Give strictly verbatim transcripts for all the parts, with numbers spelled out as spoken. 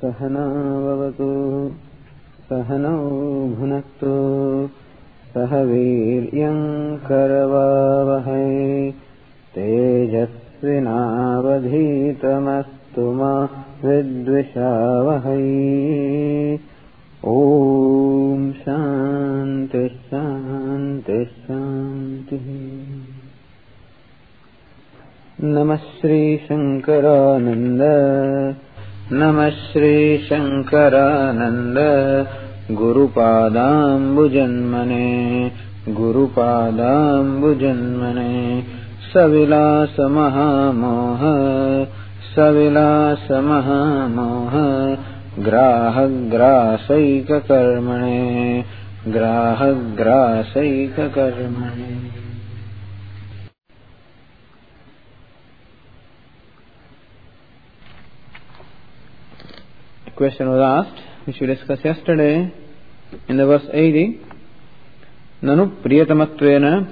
सहना भवतु सहनौ भुनक्तु सह वीर्यं करवावहै तेजस्विनावधीतमस्तु मा विद्विषावहै। ओम शांति शांति शांति। नमः श्री शंकरानंद नमः Shri Shankaranand गुरुपादाम्बुजन्मने गुरुपादाम्बुजन्मने सविलास महामोह सविलास महामोह ग्राहग्रासैककर्मणे ग्राहग्रासैककर्मणे। A question was asked, which we discussed yesterday in the verse eighty. Nanu priyatamatvena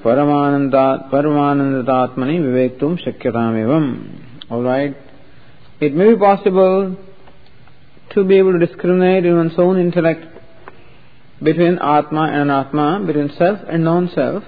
paramanandatatmani vivektum shakyatamevam. Alright, it may be possible to be able to discriminate in one's own intellect between Atma and Anatma, between self and non-self,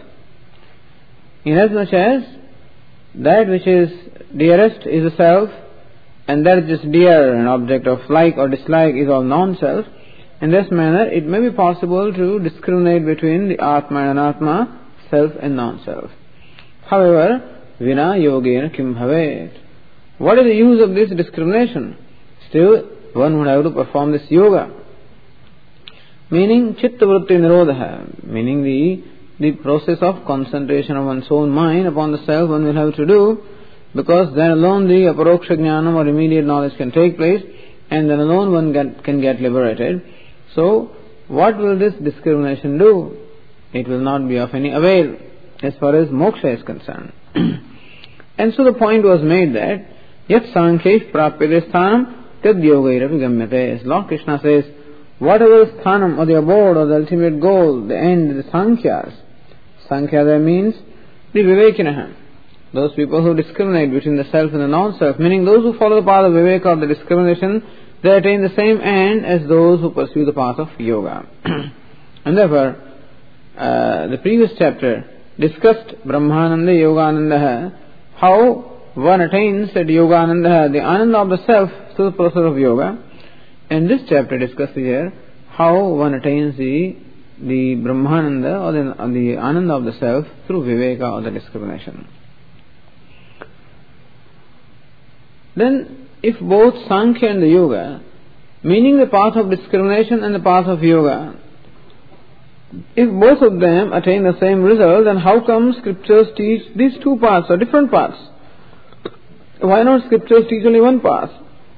inasmuch as that which is dearest is the self, and that which is dear, an object of like or dislike, is all non-self. In this manner, it may be possible to discriminate between the Atma and Anatma, self and non-self. However, vina yogena kim bhavet. What is the use of this discrimination? Still, one would have to perform this yoga. Meaning, chitta vritti nirodha, meaning the, the process of concentration of one's own mind upon the self one will have to do, because then alone the aparoksha jnanam or immediate knowledge can take place, and then alone one get, can get liberated. So, what will this discrimination do? It will not be of any avail as far as moksha is concerned. And so the point was made that yat sankhesh prapyate sthanam tad yogairapi gamyate. As Lord Krishna says, whatever sthanam or the abode or the ultimate goal, the end, the sankhyas. Sankhya there means the vivekinaha. Those people who discriminate between the self and the non-self, meaning those who follow the path of viveka or the discrimination, they attain the same end as those who pursue the path of yoga. And therefore, uh, the previous chapter discussed Brahmananda, Yogananda, how one attains that Yogananda, the Ananda of the self, through the process of yoga. And this chapter discusses here how one attains the, the Brahmananda or the, or the Ananda of the self through Viveka or the discrimination. Then, if both Sankhya and the Yoga, meaning the path of discrimination and the path of yoga, if both of them attain the same result, then how come scriptures teach these two paths or different paths? Why not scriptures teach only one path?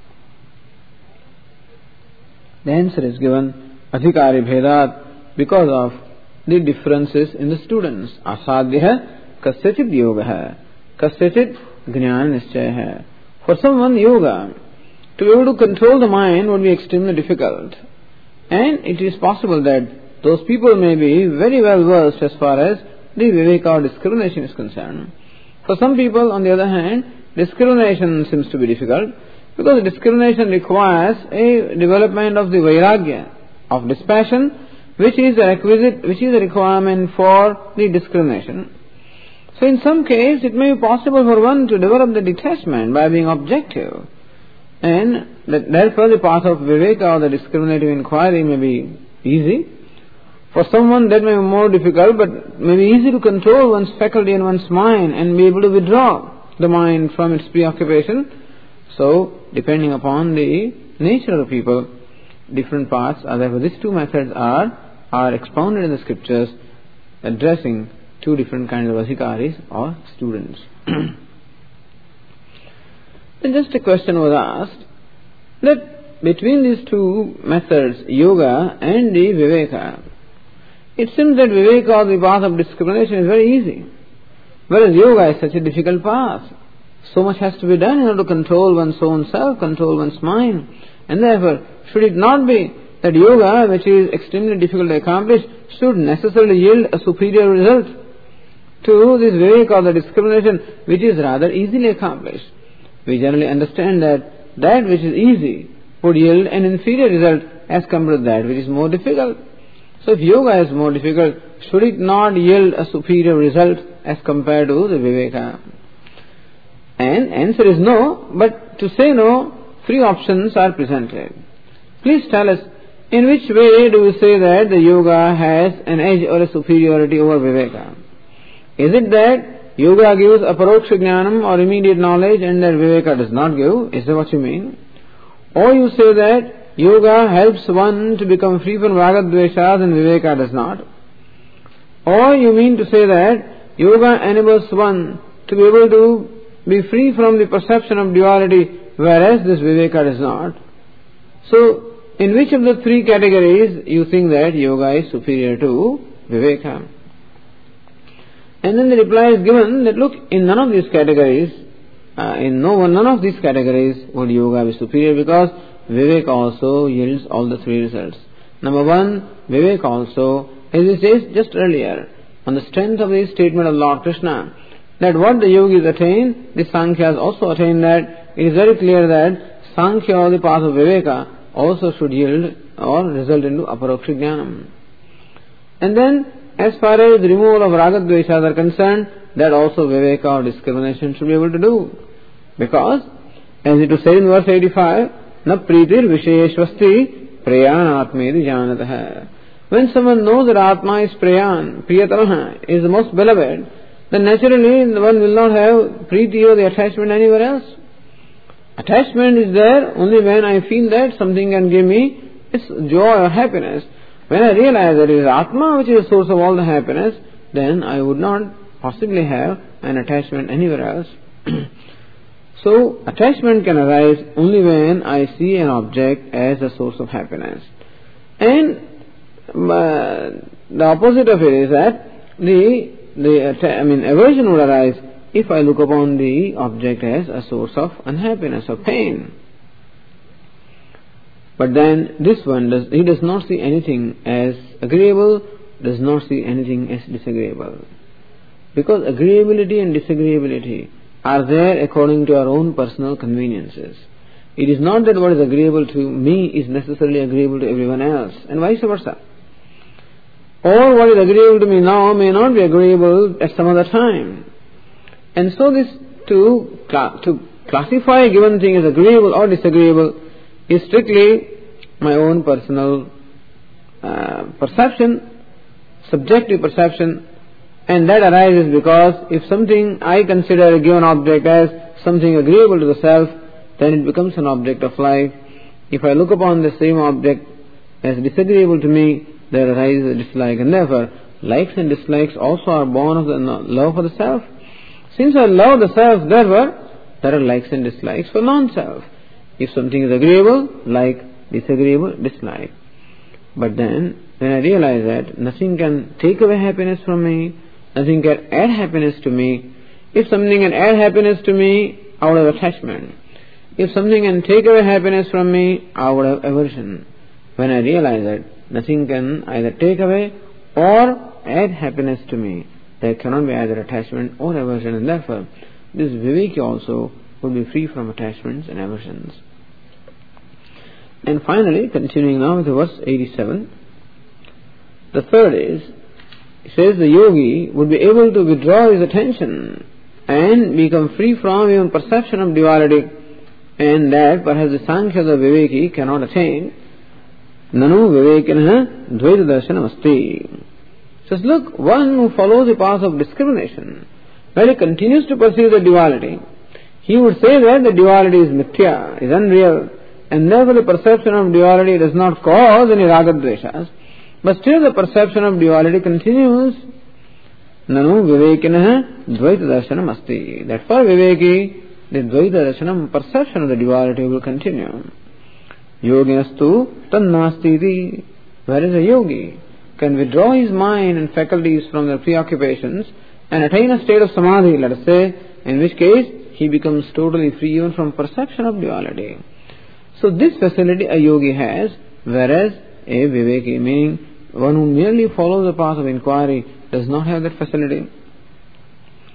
The answer is given, adhikari bhedat, because of the differences in the students. Asadhya kasyachit yoga kasyachit jnana nischaya. For someone, yoga, to be able to control the mind would be extremely difficult. And it is possible that those people may be very well versed as far as the viveka or discrimination is concerned. For some people, on the other hand, discrimination seems to be difficult, because discrimination requires a development of the vairagya, of dispassion, which is a requisite, which is a requirement for the discrimination. So in some case, it may be possible for one to develop the detachment by being objective. And that, therefore the path of viveka or the discriminative inquiry may be easy. For someone that may be more difficult, but may be easy to control one's faculty and one's mind and be able to withdraw the mind from its preoccupation. So, depending upon the nature of the people, different paths are therefore these two methods are, are expounded in the scriptures, addressing two different kinds of adhikaris or students. Then just a question was asked that between these two methods, yoga and the viveka, it seems that viveka or the path of discrimination is very easy, whereas yoga is such a difficult path. So much has to be done in order to control one's own self, control one's mind, and therefore should it not be that yoga, which is extremely difficult to accomplish, should necessarily yield a superior result to this viveka or the discrimination, which is rather easily accomplished. We generally understand that that which is easy would yield an inferior result as compared to that which is more difficult. So if yoga is more difficult, should it not yield a superior result as compared to the viveka? And answer is no, but to say no, three options are presented. Please tell us, in which way do you say that the yoga has an edge or a superiority over viveka? Is it that yoga gives aparoksha jnanam or immediate knowledge and that viveka does not give? Is that what you mean? Or you say that yoga helps one to become free from ragadveshas and viveka does not? Or you mean to say that yoga enables one to be able to be free from the perception of duality, whereas this viveka does not? So, in which of the three categories you think that yoga is superior to viveka? And then the reply is given that look, in none of these categories, uh, in no one, none of these categories would yoga be superior, because viveka also yields all the three results. Number one, viveka also, as we said just earlier, on the strength of the statement of Lord Krishna, that what the yogis attain, the Sankhyas also attain that. It is very clear that Sankhya or the path of viveka also should yield or result into aparoksha jnanam. And then, as far as the removal of ragadveshas are concerned, that also viveka or discrimination should be able to do. Because, as it was said in verse eighty-five, na pritir visheshvasti prayan atmedi janatah. When someone knows that Atma is prayan, priyatamaha, is the most beloved, then naturally one will not have priti or the attachment anywhere else. Attachment is there only when I feel that something can give me its joy or happiness. When I realize that it is Atma which is the source of all the happiness, then I would not possibly have an attachment anywhere else. So, attachment can arise only when I see an object as a source of happiness. And uh, the opposite of it is that the, the I mean, aversion would arise if I look upon the object as a source of unhappiness or pain. But then this one, does, he does not see anything as agreeable, does not see anything as disagreeable. Because agreeability and disagreeability are there according to our own personal conveniences. It is not that what is agreeable to me is necessarily agreeable to everyone else, and vice versa. Or what is agreeable to me now may not be agreeable at some other time. And so this, to, to classify a given thing as agreeable or disagreeable is strictly my own personal uh, perception, subjective perception, and that arises because if something I consider a given object as something agreeable to the self, then it becomes an object of life. If I look upon the same object as disagreeable to me, there arises a dislike, and therefore likes and dislikes also are born of the love for the self. Since I love the self, therefore there are likes and dislikes for non-self. If something is agreeable, like; disagreeable, dislike. But then, when I realize that nothing can take away happiness from me, nothing can add happiness to me. If something can add happiness to me, I would have attachment. If something can take away happiness from me, I would have aversion. When I realize that nothing can either take away or add happiness to me, there cannot be either attachment or aversion, and therefore this viveki also would be free from attachments and aversions. And finally, continuing now with verse eighty-seven, the third is, it says the yogi would be able to withdraw his attention and become free from even perception of duality, and that perhaps the Sankhya, the Viveki, cannot attain. Nanu Vivekinaha Dvaita Darshanam Asti. Says, look, one who follows the path of discrimination, while he continues to pursue the duality, he would say that the duality is mithya, is unreal, and therefore the perception of duality does not cause any ragadveshas, but still the perception of duality continues. Nanu Vivekinaha Dvaita Darshanam Asti. That for Viveki, the Dvaita Darshanam, perception of the duality, will continue. Yoginastu Tannastiti. Whereas a yogi can withdraw his mind and faculties from their preoccupations and attain a state of samadhi, let us say, in which case he becomes totally free even from perception of duality. So this facility a yogi has, whereas a viveki, meaning one who merely follows the path of inquiry, does not have that facility.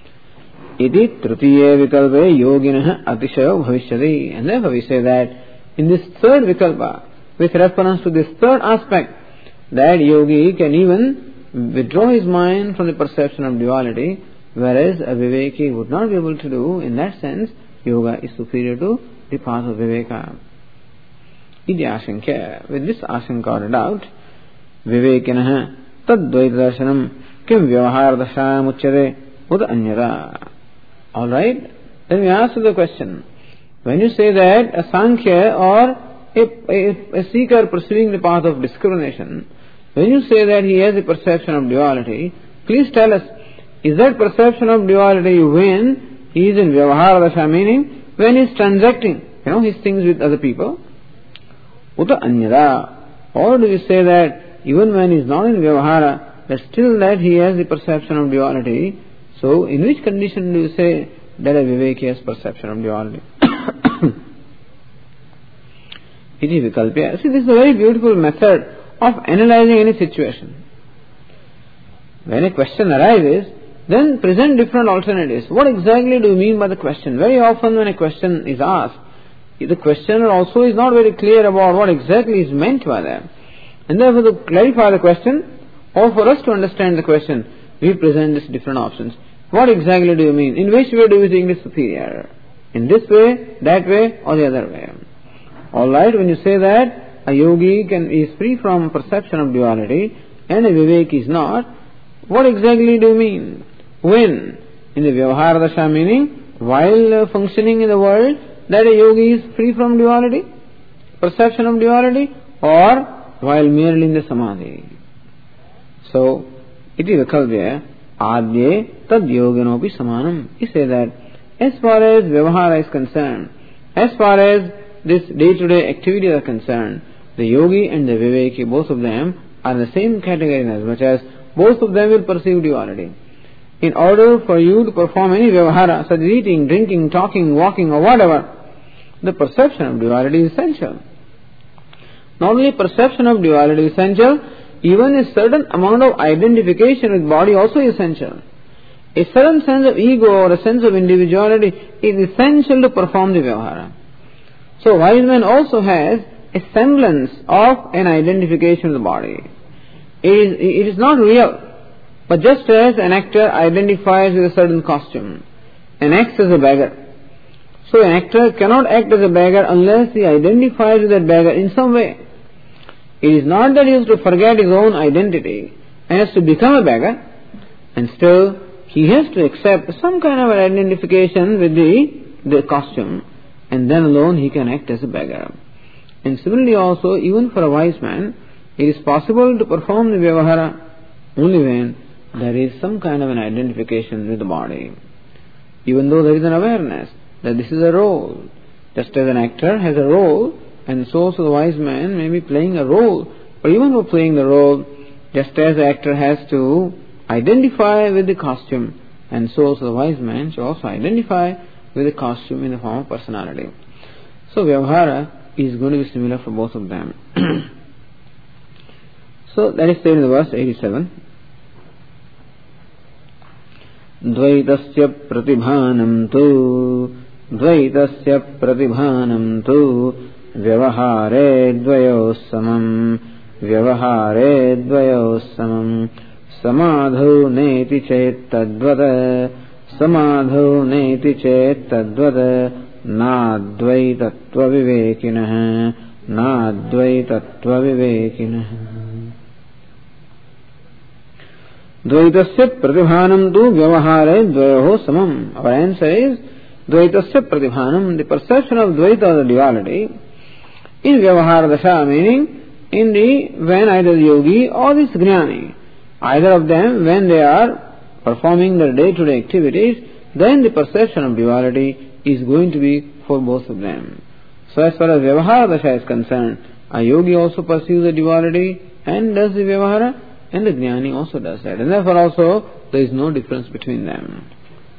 Iti tritiye vikalpe yoginah atishayo bhavishyati. And therefore we say that in this third vikalpa, with reference to this third aspect, that yogi can even withdraw his mind from the perception of duality, whereas a viveki would not be able to do. In that sense, yoga is superior to the path of viveka. Iti ashankya. With this ashanka ordered out, vivekinah tad dvaita darshanam kim vyavahara dashayam uchyate ud anyara. Alright? Then we ask the question, when you say that a sankhya or a, a, a seeker pursuing the path of discrimination, when you say that he has a perception of duality, please tell us, is that perception of duality when he is in vyavahara dasha, meaning when he is transacting, you know, his things with other people? Uta anyada. Or do you say that even when he is not in vyavahara, but still that he has the perception of duality? So, in which condition do you say that a viveki has perception of duality? Iti vikalpya. See, this is a very beautiful method of analyzing any situation. When a question arises, then present different alternatives. What exactly do you mean by the question? Very often when a question is asked, the questioner also is not very clear about what exactly is meant by that. And therefore to clarify the question, or for us to understand the question, we present these different options. What exactly do you mean? In which way do you think it is superior? In this way, that way, or the other way? Alright, when you say that a yogi can, is free from perception of duality and a vivek is not, what exactly do you mean? When? In the vyavahara dasha, meaning while uh, functioning in the world, that a yogi is free from duality, perception of duality, or while merely in the samadhi. So, iti vikalpya adye tad yoginopi samanam. He say that as far as vyavahara is concerned, as far as this day-to-day activities are concerned, the yogi and the viveki, both of them are in the same category as much as both of them will perceive duality. In order for you to perform any vyavahara, such as eating, drinking, talking, walking or whatever, the perception of duality is essential. Not only perception of duality is essential, even a certain amount of identification with body also is essential. A certain sense of ego or a sense of individuality is essential to perform the vyavahara. So wise man also has a semblance of an identification with the body. It is, it is not real, but just as an actor identifies with a certain costume and acts as a beggar, so an actor cannot act as a beggar unless he identifies with that beggar in some way. It is not that he has to forget his own identity and has to become a beggar, and still he has to accept some kind of an identification with the, the costume, and then alone he can act as a beggar. And similarly also, even for a wise man, it is possible to perform the vyavahara only when there is some kind of an identification with the body. Even though there is an awareness that this is a role. Just as an actor has a role, and so also the wise man may be playing a role. But even for playing the role, just as the actor has to identify with the costume, and so also the wise man should also identify with the costume in the form of personality. So vyavahara is going to be similar for both of them. So that is said in the verse eighty-seven. Dvaitasya pratibhanam tu Dvaitasya pratibhanam tu Vyavahare dvayo samam Vyavahare dvayo samam Samadhu neti chet tadvada Samadhu neti chet tadvada Nadvaitatva vivekinah Nadvaitatva vivekinah. Dvaitasya pratibhanam tu vyavahare dvayoho samam. Our answer is Dvaitasya pratibhanam, the perception of dvaita or the duality in vyavahara dasha, meaning in the when either the yogi or the jnani, either of them when they are performing their day-to-day activities, then the perception of duality is going to be for both of them. So as far as vyavahara dasha is concerned, a yogi also perceives the duality and does the vyavahara, and the jnani also does that. And therefore also there is no difference between them.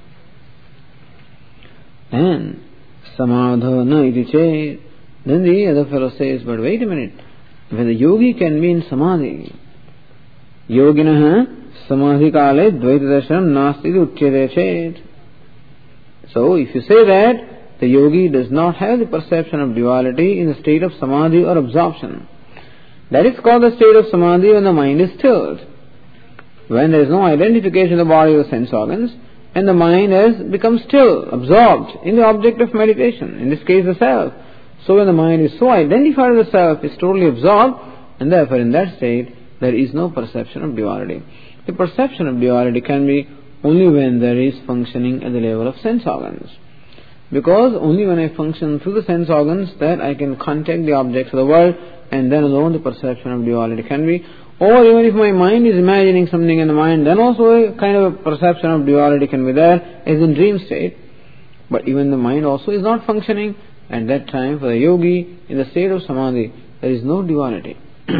And samadho na iti che. Then the other fellow says, but wait a minute, when the yogi can be in samadhi, yoginaha samadhi kale dvaita darshanam nasti uchyate chet. So if you say that the yogi does not have the perception of duality in the state of samadhi or absorption. That is called the state of samadhi when the mind is stilled. When there is no identification of the body or sense organs, and the mind has become still, absorbed in the object of meditation, in this case the self. So when the mind is so identified with the self, is totally absorbed, and therefore in that state there is no perception of duality. The perception of duality can be only when there is functioning at the level of sense organs. Because only when I function through the sense organs that I can contact the objects of the world, and then alone the perception of duality can be. Or even if my mind is imagining something in the mind, then also a kind of a perception of duality can be there, as in dream state. But even the mind also is not functioning. At that time, for the yogi, in the state of samadhi, there is no duality.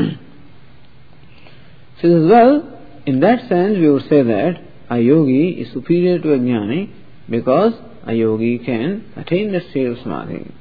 So as well, in that sense, we would say that a yogi is superior to a jnani because a yogi can attain the state of samadhi.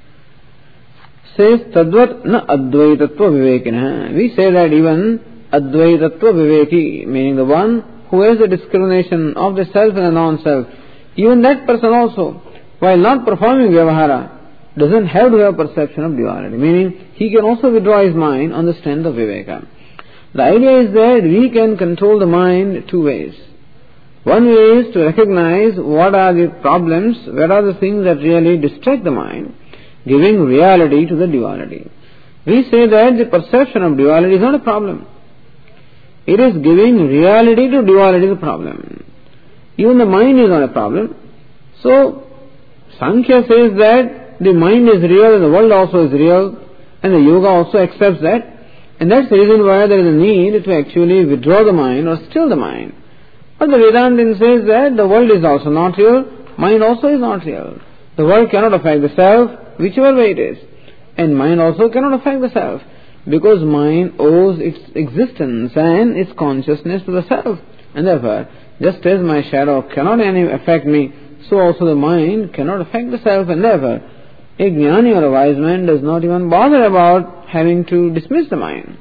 Says tadvat na advaitatva vivekina. We say that even advaitatva viveki, meaning the one who has the discrimination of the self and the non-self, even that person also, while not performing vyavahara, doesn't have to have perception of duality. Meaning, he can also withdraw his mind on the strength of viveka. The idea is that we can control the mind two ways. One way is to recognize what are the problems, what are the things that really distract the mind, giving reality to the duality. We say that the perception of duality is not a problem. It is giving reality to duality the problem. Even the mind is not a problem. So, Sankhya says that the mind is real and the world also is real, and the yoga also accepts that. And that's the reason why there is a need to actually withdraw the mind or still the mind. But the Vedantin says that the world is also not real, mind also is not real. The world cannot affect the self, whichever way it is. And mind also cannot affect the self, because mind owes its existence and its consciousness to the self. And therefore, just as my shadow cannot affect me, so also the mind cannot affect the self, and therefore, a jnani or a wise man does not even bother about having to dismiss the mind.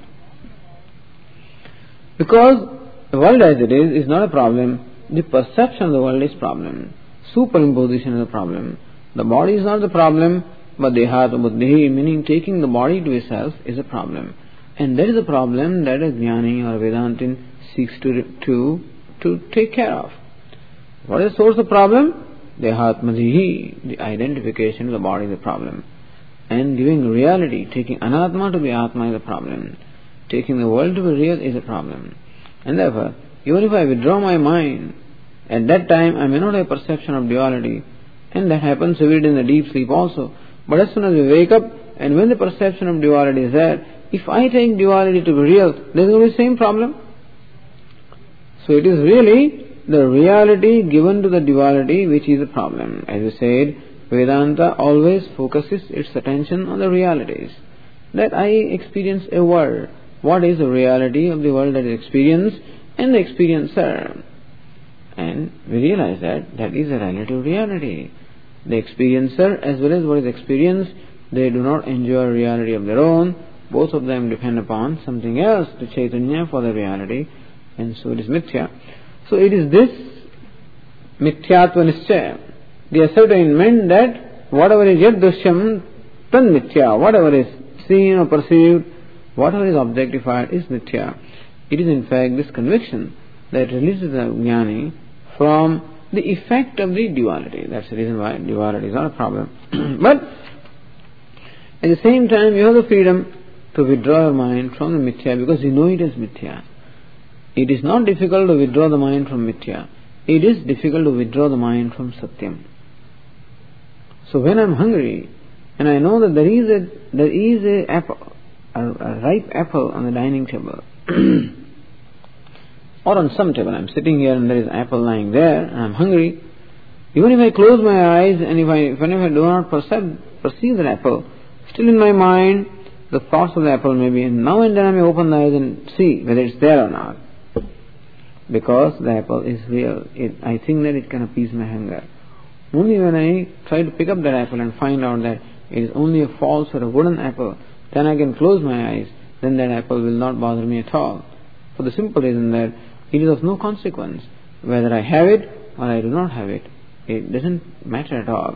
Because the world as it is is not a problem. The perception of the world is problem. Superimposition is a problem. The body is not the problem, but dehata buddhi, meaning taking the body to itself, is a problem. And that is a problem that a jnani or a Vedantin seeks to, to, to take care of. What is the source of problem? Dehatmadhihi, the identification of the body is the problem. And giving reality, taking anatma to be atma is a problem. Taking the world to be real is a problem. And therefore, even if I withdraw my mind, at that time I may not have perception of duality. And that happens every day in the deep sleep also. But as soon as we wake up, and when the perception of duality is there, if I take duality to be real, there is going to be the same problem. So it is really the reality given to the duality which is the problem. As we said, Vedanta always focuses its attention on the realities. That I experience a world. What is the reality of the world that is experienced and the experiencer? And we realize that that is a relative reality. The experiencer as well as what is experienced, they do not enjoy a reality of their own. Both of them depend upon something else, the Chaitanya, for the reality. And so it is mithya. So it is this mithyatva nischaya, the ascertainment that whatever is yet dushyam, tan mithya, whatever is seen or perceived, whatever is objectified is mithya. It is in fact this conviction that releases the jnani from the effect of the duality. That's the reason why duality is not a problem. But at the same time you have the freedom to withdraw your mind from the mithya because you know it is mithya. It is not difficult to withdraw the mind from mithya. It is difficult to withdraw the mind from satyam. So when I am hungry and I know that there is a there is a apple, a, a ripe apple on the dining table, or on some table, I am sitting here and there is an apple lying there, and I am hungry. Even if I close my eyes and if I even if I do not perceive perceive that apple, still in my mind the thoughts of the apple may be, and now and then I may open the eyes and see whether it's there or not. Because the apple is real, it, I think that it can appease my hunger. Only when I try to pick up that apple and find out that it is only a false or a wooden apple, then I can close my eyes, then that apple will not bother me at all. For the simple reason that it is of no consequence. Whether I have it or I do not have it, it doesn't matter at all.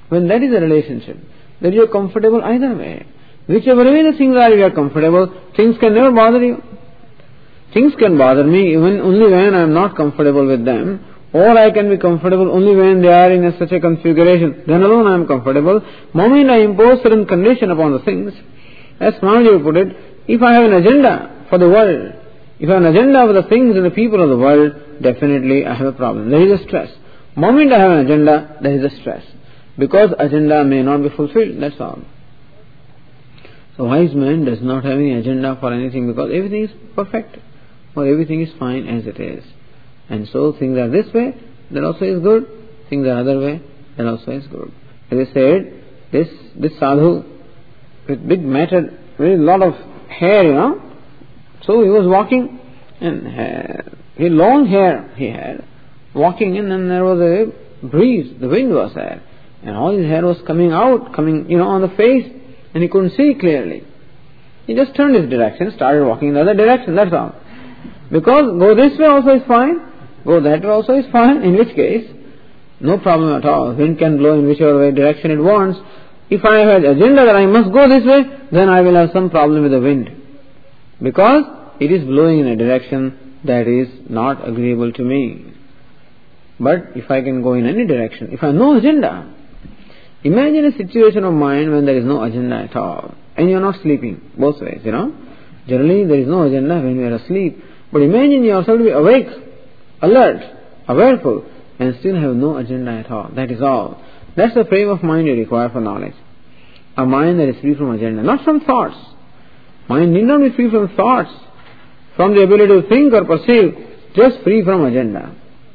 when that is a relationship, then you are comfortable either way. Whichever way the things are, you are comfortable, things can never bother you. Things can bother me even only when I am not comfortable with them, or I can be comfortable only when they are in a such a configuration. Then alone I am comfortable. Moment I impose certain condition upon the things, as Swamiji put it, if I have an agenda for the world, if I have an agenda for the things and the people of the world, definitely I have a problem. There is a stress. Moment I have an agenda, there is a stress. Because agenda may not be fulfilled, that's all. So wise man does not have any agenda for anything because everything is perfect, or everything is fine as it is. And so things are this way, that also is good. Things are other way, that also is good. As I said, this this sadhu with big matted, very lot of hair, you know. So he was walking, and hair, he long hair he had, walking in, and there was a breeze, the wind was there, and all his hair was coming out, coming, you know, on the face, and he couldn't see clearly. He just turned his direction, started walking in the other direction, that's all. Because go this way also is fine, go that way also is fine, in which case, no problem at all. Wind can blow in whichever way direction it wants. If I have an agenda that I must go this way, then I will have some problem with the wind. Because it is blowing in a direction that is not agreeable to me. But if I can go in any direction, if I have no agenda, imagine a situation of mind when there is no agenda at all, and you are not sleeping, both ways, you know. Generally there is no agenda when you are asleep, but imagine yourself to be awake, alert, awareful, and still have no agenda at all. That is all. That's the frame of mind you require for knowledge. A mind that is free from agenda, not from thoughts. Mind need not be free from thoughts, from the ability to think or perceive, just free from agenda.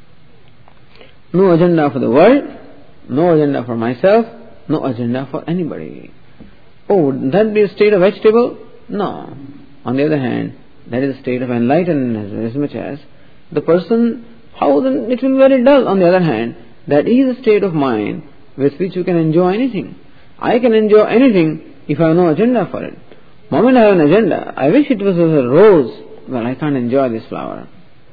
No agenda for the world, no agenda for myself, no agenda for anybody. Oh, would that be a state of vegetable? No. On the other hand, that is a state of enlightenment as much as the person, how then it will be very dull. On the other hand, that is a state of mind with which you can enjoy anything. I can enjoy anything if I have no agenda for it. The moment I have an agenda, I wish it was a rose, well, I can't enjoy this flower.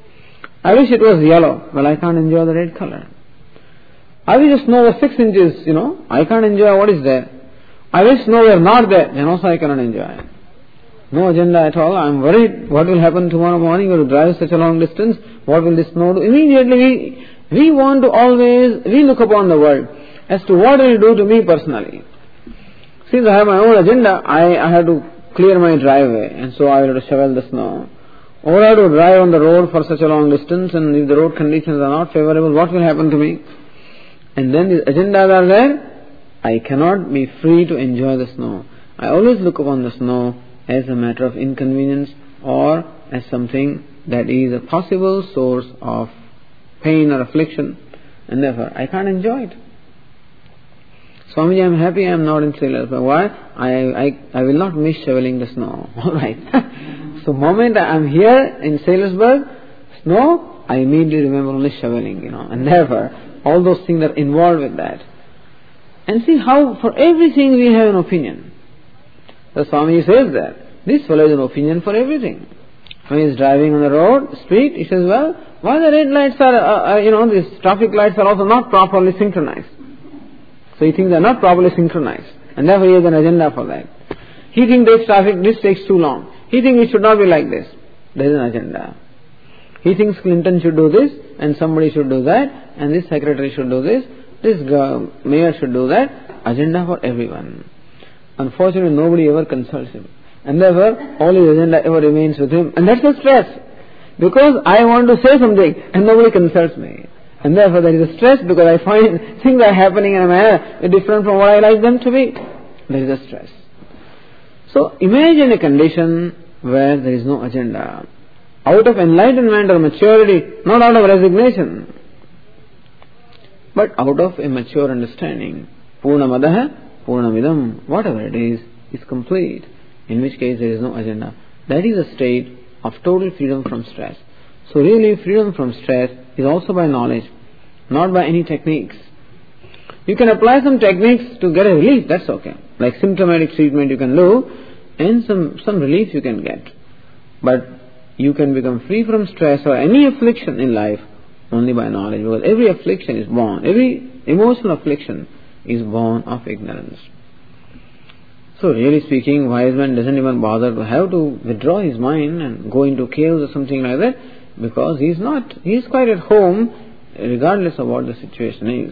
I wish it was yellow, well, I can't enjoy the red color. I wish snow was six inches, you know, I can't enjoy what is there. I wish snow were not there, then also I cannot enjoy it. No agenda at all. I am worried what will happen tomorrow morning. We will drive such a long distance. What will this snow do? Immediately we, we want to always, we look upon the world as to what will it do to me personally. Since I have my own agenda, I, I have to clear my driveway, and so I will have to shovel the snow. Or I have to drive on the road for such a long distance, and if the road conditions are not favorable, what will happen to me? And then these agendas are there. I cannot be free to enjoy the snow. I always look upon the snow as a matter of inconvenience or as something that is a possible source of pain or affliction, and therefore I can't enjoy it. Swamiji, I am happy I am not in Sailorsburg. Why? I, I, I will not miss shoveling the snow. Alright. So moment I am here in Sailorsburg, snow, I immediately remember only shoveling, you know, and therefore all those things are involved with that. And see how for everything we have an opinion. The Swamiji says that this fellow has an opinion for everything. When he is driving on the road, street, he says, well, why the red lights are, uh, uh, you know, these traffic lights are also not properly synchronized. So he thinks they are not properly synchronized, and therefore he has an agenda for that. He thinks this traffic, this takes too long. He thinks it should not be like this. There is an agenda. He thinks Clinton should do this, and somebody should do that, and this secretary should do this, this mayor should do that. Agenda for everyone. Unfortunately, nobody ever consults him. And therefore, all his agenda ever remains with him. And that's the stress. Because I want to say something, and nobody consults me. And therefore there is a stress because I find things are happening in a manner different from what I like them to be. There is a stress. So imagine a condition where there is no agenda. Out of enlightenment or maturity, not out of resignation, but out of a mature understanding. Purnamadaha, Purnamidam, whatever it is, is complete. In which case there is no agenda. That is a state of total freedom from stress. So really freedom from stress is also by knowledge, not by any techniques. You can apply some techniques to get a relief, that's okay. Like symptomatic treatment you can do, and some, some relief you can get. But you can become free from stress or any affliction in life only by knowledge, because every affliction is born, every emotional affliction is born of ignorance. So really speaking, wise man doesn't even bother to have to withdraw his mind and go into caves or something like that, because he is not, he is quite at home regardless of what the situation is.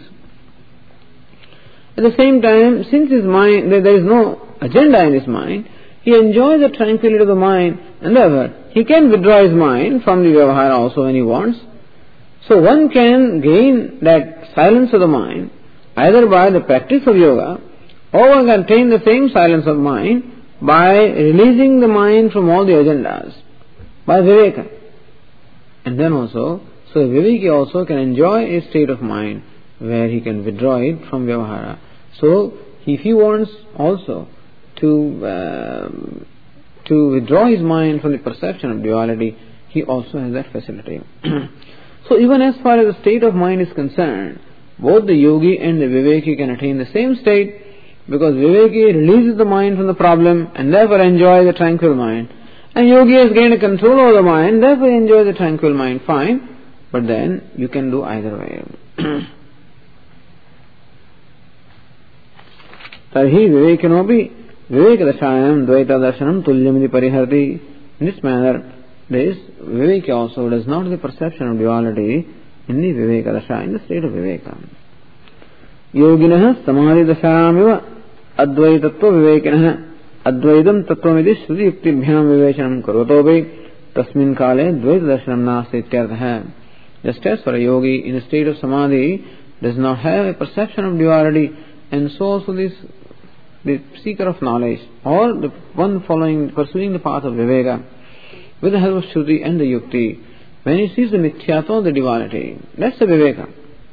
At the same time, since his mind, there is no agenda in his mind, he enjoys the tranquility of the mind, and therefore he can withdraw his mind from the vyavahara also when he wants. So one can gain that silence of the mind either by the practice of yoga, or one can attain the same silence of mind by releasing the mind from all the agendas, by viveka. And then also, so a viveki also can enjoy a state of mind where he can withdraw it from vyavahara. So if he wants also to uh, to withdraw his mind from the perception of duality, he also has that facility. So even as far as the state of mind is concerned, both the yogi and the viveki can attain the same state, because viveki releases the mind from the problem and therefore enjoys the tranquil mind, and yogi has gained a control over the mind, therefore enjoys the tranquil mind. Fine, but then you can do either way. Tarhi vivekinopi vivekadashayam dvaita darshanam tulyamiti pariharti. In this manner, this viveki also does not have the perception of duality in the vivekadasha, in the state of viveka. Yoginah samadhi dashayamiva advaitatva vivekinah advaitam tattvamiti shruti yuktibhyam vivechanam karvatopi tasmin kale dvaita darshanam nasti ityartha. Just as for a yogi in a state of samadhi does not have a perception of duality, and so also this the seeker of knowledge, or the one following, pursuing the path of viveka, with the help of Shruti and the Yukti, when he sees the mithyatva of the duality, that's the viveka.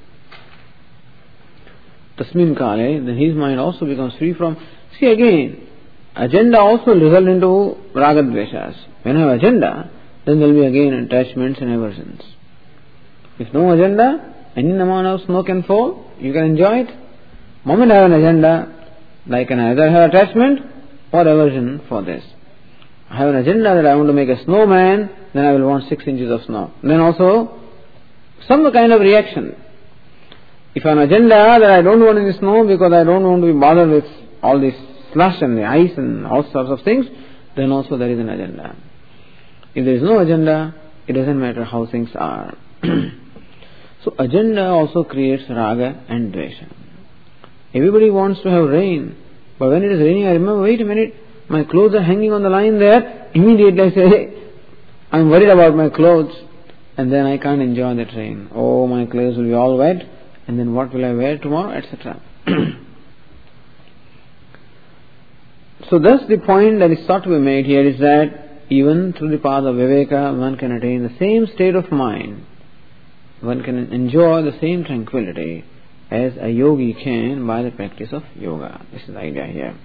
Tasmin kale, then his mind also becomes free from, see again, agenda also results into ragadveshas. When you have agenda, then there will be again attachments and aversions. If no agenda, any amount of snow can fall, you can enjoy it. Moment I have an agenda, I can either have attachment or aversion for this. I have an agenda that I want to make a snowman, then I will want six inches of snow. Then also, some kind of reaction. If I have an agenda that I don't want any snow because I don't want to be bothered with all this slush and the ice and all sorts of things, then also there is an agenda. If there is no agenda, it doesn't matter how things are. So agenda also creates raga and dvesha. Everybody wants to have rain, but when it is raining, I remember, wait a minute, my clothes are hanging on the line there. Immediately I say, hey, I'm worried about my clothes, and then I can't enjoy that rain. Oh, my clothes will be all wet, and then what will I wear tomorrow, et cetera. So thus the point that is sought to be made here is that even through the path of viveka, one can attain the same state of mind. One can enjoy the same tranquility as a yogi can by the practice of yoga. This is the idea here.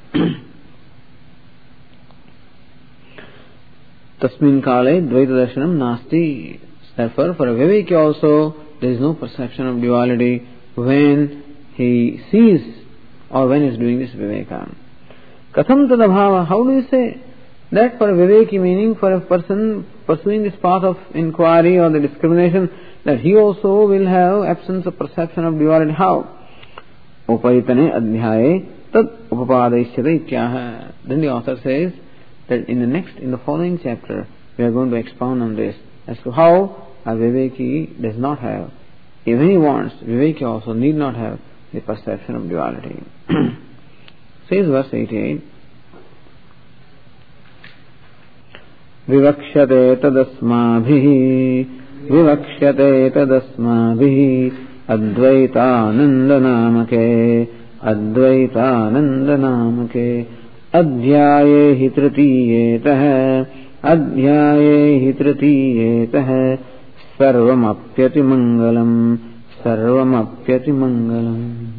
Tasmin kale dvaita darshanam nasti. Therefore, for a viveki also, there is no perception of duality when he sees or when he is doing this viveka. Katham tadabhava, how do you say that for a viveki, meaning for a person pursuing this path of inquiry or the discrimination, that he also will have absence of perception of duality? How? Uparitane adhyaye tad upapadayishyate ityaha. Then the author says that in the next, in the following chapter, we are going to expound on this as to how a viveki does not have, even he wants, viveki also need not have the perception of duality. Says verse eighty-eight, Vivakshate tadasmabhihi Vivakshate tadasmabhihi Advaitananda namake Advaitananda namake Adhyaye hi tritiyetah Adhyaye hi tritiyetah Sarvamapyati mangalam Sarvamapyati mangalam.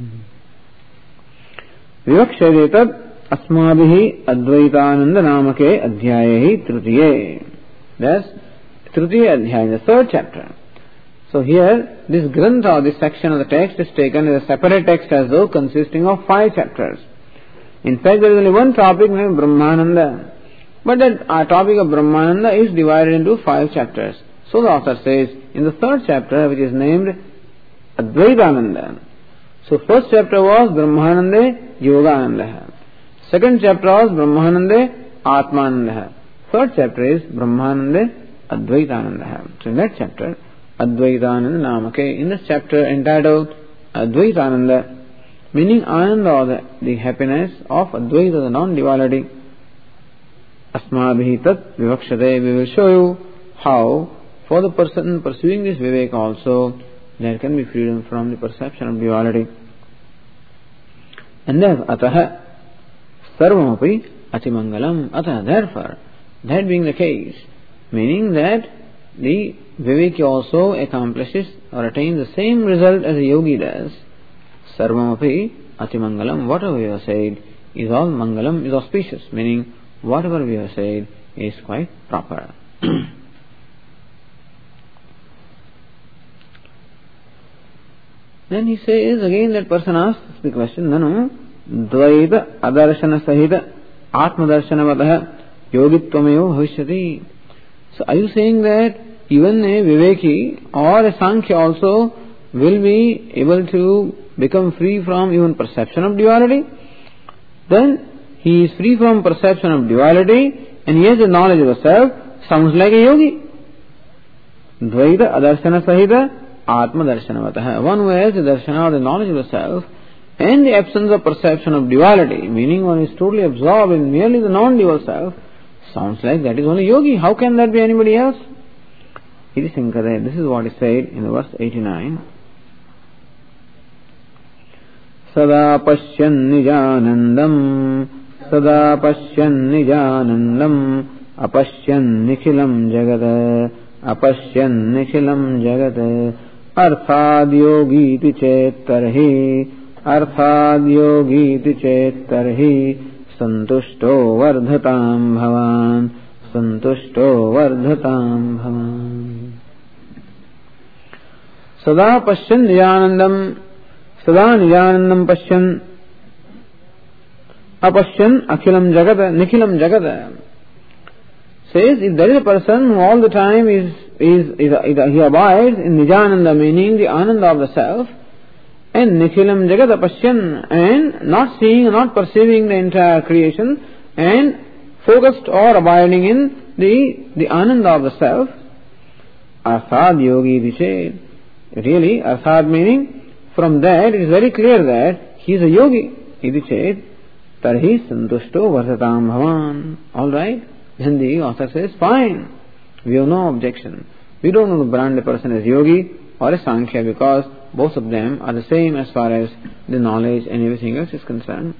Vivakshate tad asmabhihi advaitananda namake adhyaye tritiye. That's tritiye adhyaya, the third chapter. So here, this grantha, this section of the text is taken as a separate text as though consisting of five chapters. In fact, there is only one topic named Brahmananda. But that uh, topic of Brahmananda is divided into five chapters. So the author says, in the third chapter, which is named Advaitananda, So first chapter was Brahmanande Yogananda. Second chapter was Brahmanande Atmananda. Third chapter is Brahmanande Advaitananda. So in that chapter, Advaitananda Namake, in this chapter entitled Advaitananda, meaning Ananda or the, the happiness of Advaita, the non-duality, Asmabhi tat vivakshate, we will show you how for the person pursuing this Vivek also, there can be freedom from the perception of duality. And then, ataha sarvamapi atimangalam, ataha, therefore, that being the case, meaning that the Viveki also accomplishes or attains the same result as a yogi does, sarvamapi atimangalam, whatever we have said is all mangalam, is auspicious, meaning whatever we have said is quite proper. Then he says, again that person asks the question, Nanu, Dvaita adarshana sahita atma darshana vadaha yogitvameyo bhavishyati. So are you saying that even a Viveki or a Sankhya also will be able to become free from even perception of duality? Then he is free from perception of duality and he has the knowledge of the self, sounds like a yogi. Dvaita adarshana sahita Atma Darshanavataha. One who has the darshana or the knowledge of the self and the absence of perception of duality, meaning one is totally absorbed in merely the non-dual self, sounds like that is only yogi. How can that be anybody else? It is incorrect. This is what is said in the verse eighty-nine. Sada pashyan nijanandam, sada pashyan nijanandam, apashyan nikhilam jagata, apashyan nikhilam jagata. अर्थाद योगी चेत्तर्हि अर्थाद योगी चेत्तर्हि संतुष्टो वर्धतां भवान् संतुष्टो वर्धतां भवान्. सदा पश्यन् निजानन्दम् सदा निजानन्दम् पश्यन् अपश्यन् अखिलं जगत निखिलं जगत. Says, if there is a person who all the time is, is, is, is he abides in Nijananda, meaning the Ananda of the self, and Nikhilam Jagat Apashyan, and not seeing, not perceiving the entire creation, and focused or abiding in the, the Ananda of the self, Arthad Yogi Dished. Really, Arthad meaning, from that it is very clear that he is a yogi. Idiched, Tarhi Santushto Varsatam Bhavan. Alright? Then the author says, fine, we have no objection. We don't want to brand a person as yogi or a Sankhya because both of them are the same as far as the knowledge and everything else is concerned.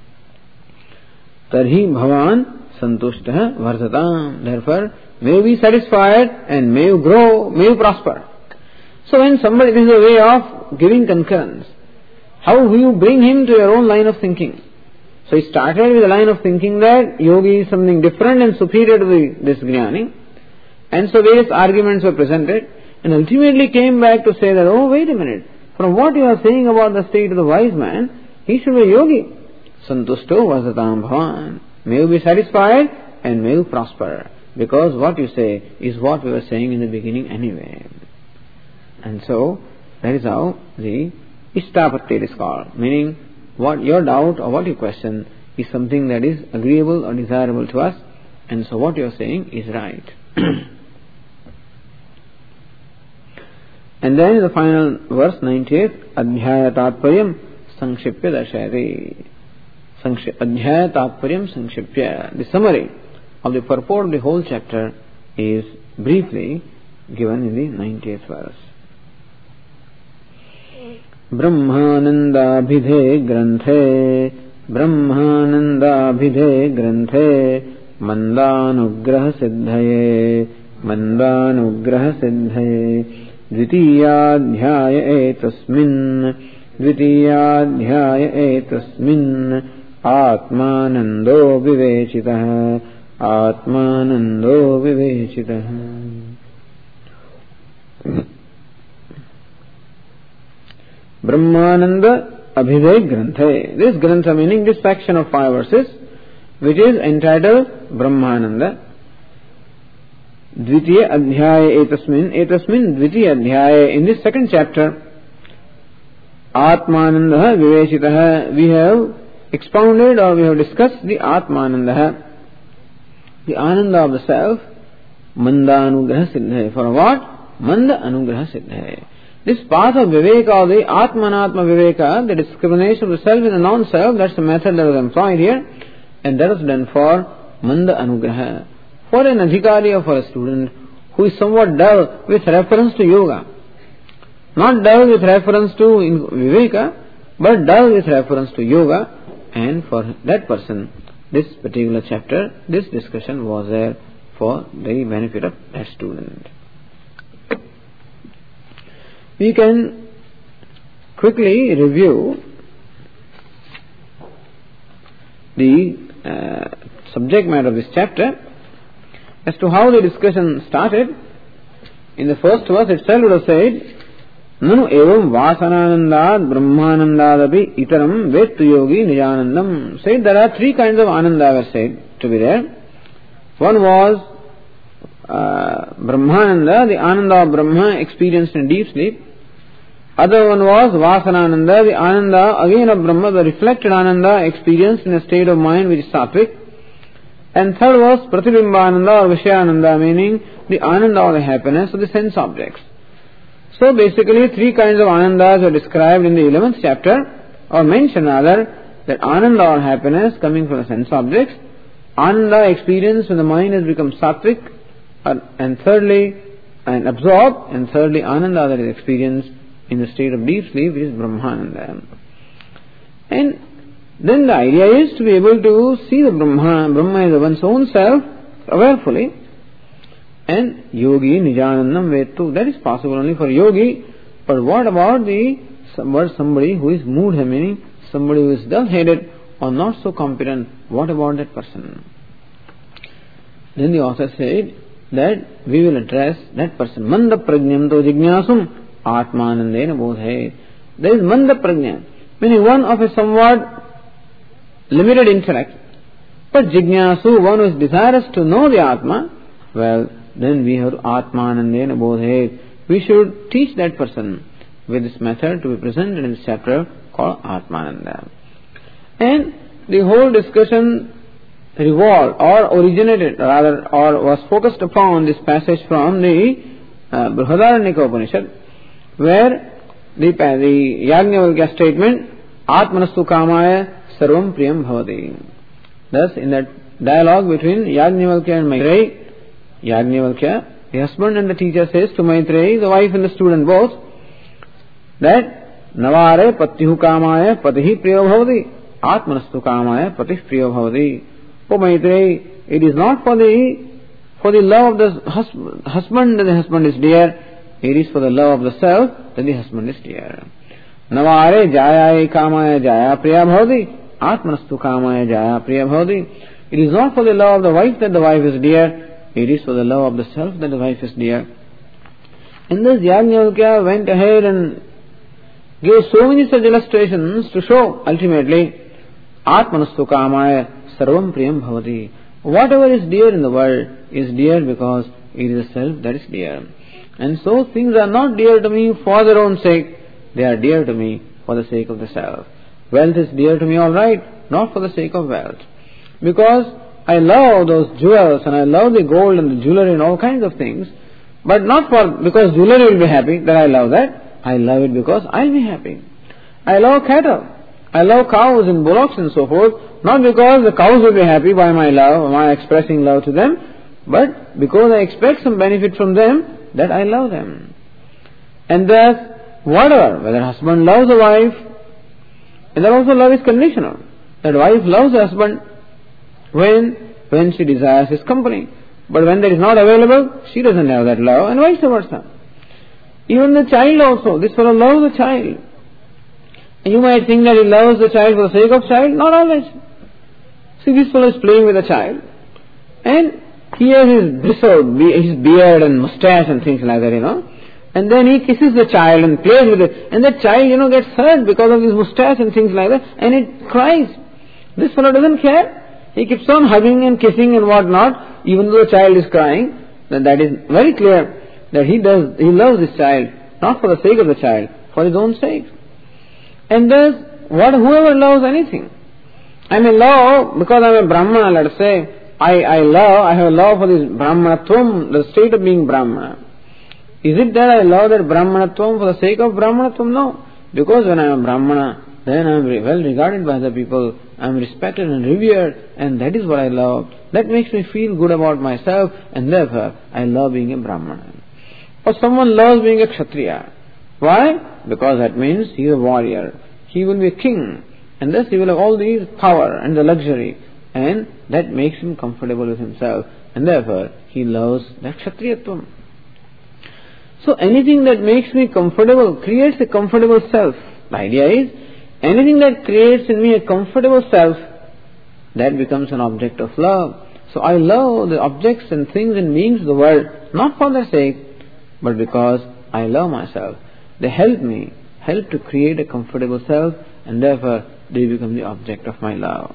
Tarhi bhavan santushtah varsatam. Therefore, may you be satisfied and may you grow, may you prosper. So when somebody, this is a way of giving concurrence. How will you bring him to your own line of thinking? So he started with a line of thinking that yogi is something different and superior to the, this jnani. And so various arguments were presented and ultimately came back to say that, oh wait a minute, from what you are saying about the state of the wise man, he should be a yogi. Santushto vasatam bhavan. May you be satisfied and may you prosper. Because what you say is what we were saying in the beginning anyway. And so, that is how the Ishtapatti is called. Meaning, what your doubt or what you question is something that is agreeable or desirable to us, and so what you are saying is right. And then in the final verse ninety-eight, Adhyaya Tatparyam Sankshipya Darshayati. Adhyaya Tatparyam Sankshipya. The summary of the purport of the whole chapter is briefly given in the ninetieth verse. Brahmanandabhidhe granthe Brahmanandabhidhe granthe Mandanugraha siddhaye Mandanugraha siddhaye Dvitiyadhyaya etasmin Dvitiyadhyaya etasmin Atmanando vivechitah Atmanando vivechitah. Brahmananda Abhidhe Granthe. This Grantha meaning this section of five verses, which is entitled Brahmananda. Dvitiya Adhyaya Etasmin. Etasmin Dvitiya Adhyaya. In this second chapter, Atmananda Viveshitaha. We have expounded or we have discussed the Atmananda, the Ananda of the self. Manda Anugraha Siddha. For what? Manda Anugraha Siddha. This path of Viveka, or the Atmanatma Viveka, the discrimination of the self and the non-self, that's the method that was employed here, and that was done for Manda Anugraha. For an adhikari or for a student who is somewhat dull with reference to yoga, not dull with reference to Viveka, but dull with reference to yoga, and for that person, this particular chapter, this discussion was there for the benefit of that student. We can quickly review the uh, subject matter of this chapter as to how the discussion started. In the first verse itself would have said, Nanu evam vasananandad brahmanandadapi itaram vettu yogi nijanandam. Said there are three kinds of ananda were said to be there. One was uh, Brahmananda, the ananda of Brahma experienced in deep sleep. Other one was Vasanananda, the Ananda again of Brahma, the reflected Ananda experienced in a state of mind which is sattvic. And third was Pratibimbananda or Vishayananda, meaning the Ananda or the happiness of the sense objects. So basically three kinds of Anandas are described in the eleventh chapter, or mentioned rather, that Ananda or happiness coming from the sense objects, Ananda experienced when the mind has become sattvic, and thirdly, and absorbed, and thirdly Ananda that is experienced in the state of deep sleep, which is Brahmananda. And then the idea is to be able to see the Brahma, Brahma is one's own self, awarefully, and Yogi Nijanandam Vettu. That is possible only for Yogi, but what about the somebody who is mood, meaning somebody who is dull-headed or not so competent, what about that person? Then the author said that we will address that person. Manda prajnanto jignasum Atmanandena bodhe. There is Manda Prajna, meaning one of a somewhat limited intellect, but Jignasu, one who is desirous to know the Atma. Well, then we have Atmanandena bodhe. We should teach that person with this method to be presented in this chapter called Atmananda. And the whole discussion revolved or originated rather or was focused upon this passage from the uh, Brihadaranyaka Upanishad, where the, the Yajnavalkya statement, Atmanastu Kamaya Sarvam Priyam Bhavati. Thus, in that dialogue between Yajnavalkya and Maitreyi, Yajnavalkya, the husband and the teacher, says to Maitreyi, the wife and the student both, that Navare Pattihu Kamaya Patihi Priyo Bhavati, Atmanastu Kamaya Patih Priyo Bhavati. O Maitreyi, it is not for the for the love of the husband, husband that the husband is dear. It is for the love of the self that the husband is dear. Navare jaya kamaya jaya priya bhavati, atmanastu kamaya jaya priya bhavati. It is not for the love of the wife that the wife is dear, it is for the love of the self that the wife is dear. And thus Yajnavalkya went ahead and gave so many such illustrations to show ultimately atmanastu kamaya sarvam priyam bhavati. Whatever is dear in the world is dear because it is the self that is dear. And so things are not dear to me for their own sake, they are dear to me for the sake of the self. Wealth is dear to me, all right, not for the sake of wealth. Because I love those jewels and I love the gold and the jewelry and all kinds of things, but not for because jewelry will be happy that I love that. I love it because I'll be happy. I love cattle. I love cows and bullocks and so forth, not because the cows will be happy by my love, my expressing love to them, but because I expect some benefit from them, that I love them. And thus, whatever, whether husband loves a wife, and that also love is conditional. That wife loves the husband when, when she desires his company. But when that is not available, she doesn't have that love, and vice versa. Even the child also, this fellow loves the child. And you might think that he loves the child for the sake of child, not always. See, this fellow is playing with a child, and he has his bristle, his beard and mustache and things like that, you know. And then he kisses the child and plays with it. And that child, you know, gets hurt because of his mustache and things like that. And it cries. This fellow doesn't care. He keeps on hugging and kissing and what not, even though the child is crying. Then that is very clear that he does, he loves this child, not for the sake of the child, for his own sake. And thus, what, whoever loves anything, I may love, because I am a Brahmana, let's say, I, I love, I have a love for this Brahmanatvam, the state of being Brahmana. Is it that I love that Brahmanatvam for the sake of Brahmanatvam? No. Because when I am Brahmana, then I am well regarded by the people, I am respected and revered, and that is what I love. That makes me feel good about myself, and therefore I love being a Brahmana. Or someone loves being a Kshatriya. Why? Because that means he is a warrior. He will be a king, and thus he will have all these power and the luxury, and that makes him comfortable with himself, and therefore he loves that Kshatriyatvam. So anything that makes me comfortable creates a comfortable self. The idea is, anything that creates in me a comfortable self, that becomes an object of love. So I love the objects and things and beings of the world, not for their sake, but because I love myself. They help me, help to create a comfortable self, and therefore they become the object of my love.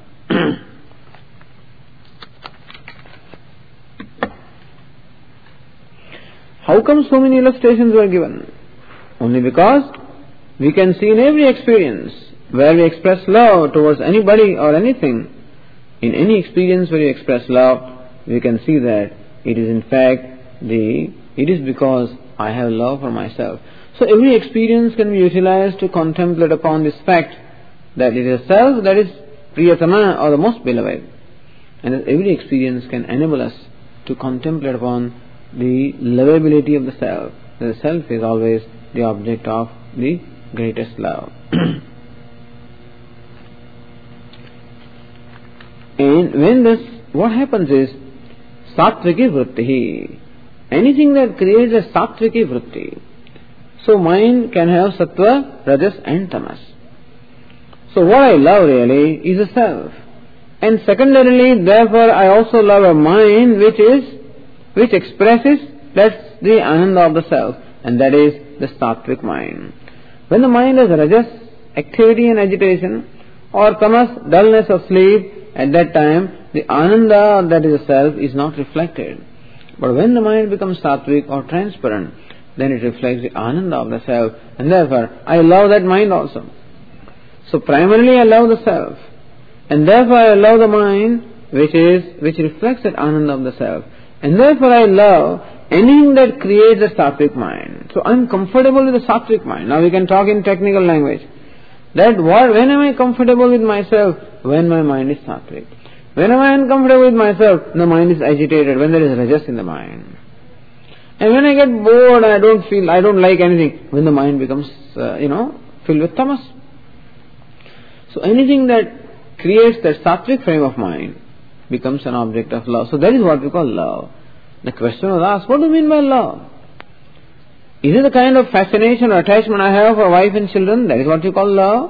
How come so many illustrations were given? Only because we can see in every experience where we express love towards anybody or anything, in any experience where you express love, we can see that it is in fact the, it is because I have love for myself. So every experience can be utilized to contemplate upon this fact that it is self that is Priyatama, or the most beloved. And every experience can enable us to contemplate upon the lovability of the self. The self is always the object of the greatest love. And when this, what happens is, Sattviki Vritti. Anything that creates a Sattviki Vritti. So mind can have Sattva, Rajas and Tamas. So what I love really is a self. And secondarily, therefore, I also love a mind which is, which expresses, that's the Ananda of the self. And that is the Sattvic mind. When the mind has Rajas, activity and agitation, or Tamas, dullness of sleep, at that time, the Ananda that is the self is not reflected. But when the mind becomes Sattvic or transparent, then it reflects the Ananda of the self, and therefore I love that mind also. So primarily I love the self, and therefore I love the mind which is, which reflects that Ananda of the self, and therefore I love anything that creates a Sattvic mind. So I am comfortable with the Sattvic mind. Now we can talk in technical language. That what, when am I comfortable with myself? When my mind is Sattvic. When am I uncomfortable with myself? The mind is agitated, when there is Rajas in the mind. And when I get bored, I don't feel, I don't like anything, when the mind becomes, uh, you know, filled with Tamas. So anything that creates that Sattvic frame of mind becomes an object of love. So that is what we call love. The question was asked, what do you mean by love? Is it the kind of fascination or attachment I have for wife and children? That is what you call love?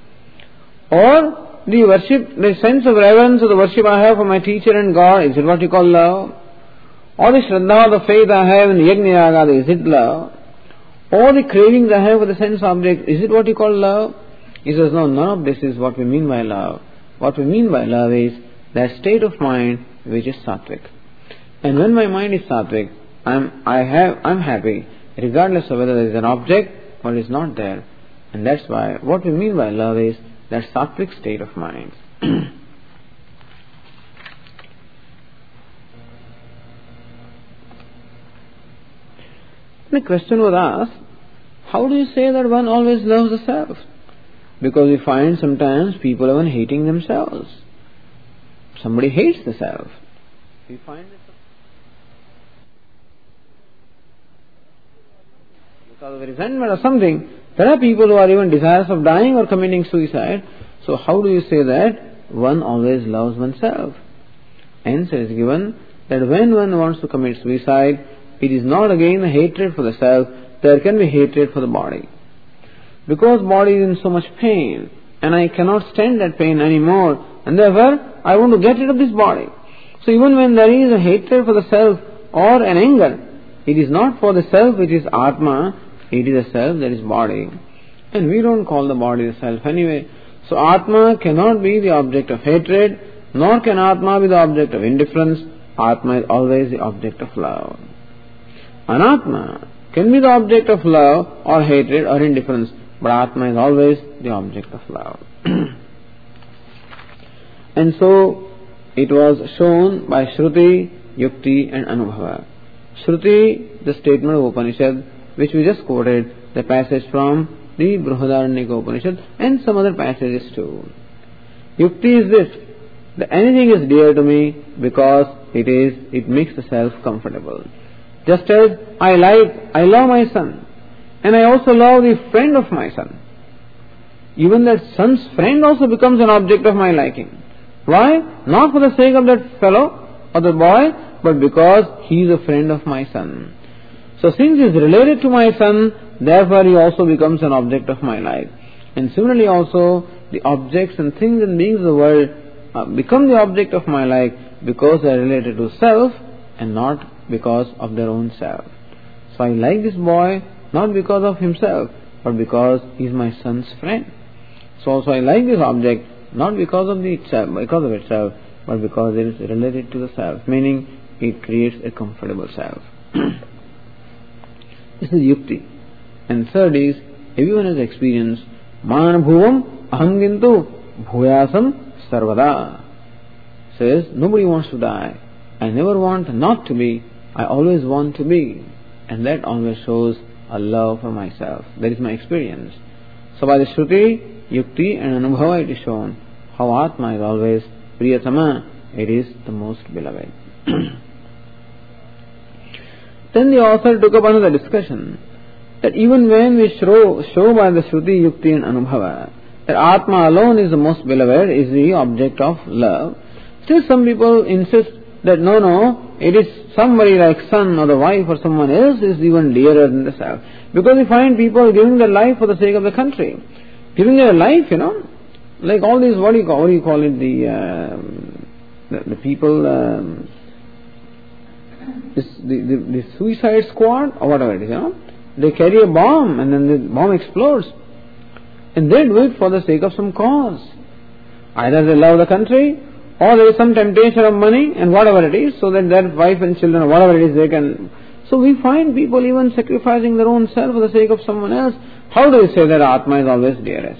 Or the worship, the sense of reverence or the worship I have for my teacher and God, is it what you call love? Or the Shraddha, the faith I have in Yajna Yaga, is it love? Or the cravings I have for the sense object, is it what you call love? He says, no, none of this is what we mean by love. What we mean by love is that state of mind which is Sattvic. And when my mind is Sattvic, I'm, I have, I'm happy, regardless of whether there is an object or is not there. And that's why what we mean by love is that Sattvic state of mind. The question was asked, how do you say that one always loves the self? Because we find sometimes people even hating themselves. Somebody hates the self. We find it because of resentment or something. There are people who are even desirous of dying or committing suicide. So how do you say that one always loves oneself? Answer is given that when one wants to commit suicide, it is not again a hatred for the self, there can be hatred for the body. Because body is in so much pain, and I cannot stand that pain anymore, and therefore I want to get rid of this body. So even when there is a hatred for the self or an anger, it is not for the self which is Atma, it is a self that is body. And we don't call the body the self anyway. So Atma cannot be the object of hatred, nor can Atma be the object of indifference. Atma is always the object of love. Anatma can be the object of love or hatred or indifference, but Atma is always the object of love. And so it was shown by Shruti, Yukti and Anubhava. Shruti, the statement of Upanishad, which we just quoted, the passage from the Brihadaranyaka Upanishad and some other passages too. Yukti is this, that anything is dear to me because it is, it makes the self comfortable. Just as I like, I love my son, and I also love the friend of my son. Even that son's friend also becomes an object of my liking. Why? Not for the sake of that fellow or the boy, but because he is a friend of my son. So since he is related to my son, therefore he also becomes an object of my life. And similarly also, the objects and things and beings of the world uh, become the object of my life because they are related to self and not because of their own self. So I like this boy not because of himself, but because he is my son's friend. So also I like this object not because of the itself, because of itself, but because it is related to the self, meaning it creates a comfortable self. This is yukti. And third is, everyone has experienced man bhuvam aham gintu bhuyasam sarvada. Says, nobody wants to die. I never want not to be. I always want to be. And that always shows a love for myself. That is my experience. So by the Shruti, Yukti and Anubhava it is shown how Atma is always Priyatama, it is the most beloved. Then the author took up another discussion that even when we show, show by the Shruti, Yukti and Anubhava that Atma alone is the most beloved, is the object of love, still some people insist that no, no, it is somebody like son or the wife or someone else is even dearer than the self. Because we find people giving their life for the sake of the country. Giving their life, you know, like all these, what do you call, what do you call it, the, uh, the, the people, um, this, the, the, the suicide squad or whatever it is, you know, they carry a bomb and then the bomb explodes. And they do it for the sake of some cause. Either they love the country or there is some temptation of money and whatever it is, so that their wife and children or whatever it is they can. So we find people even sacrificing their own self for the sake of someone else. How do we say that Atma is always dearest?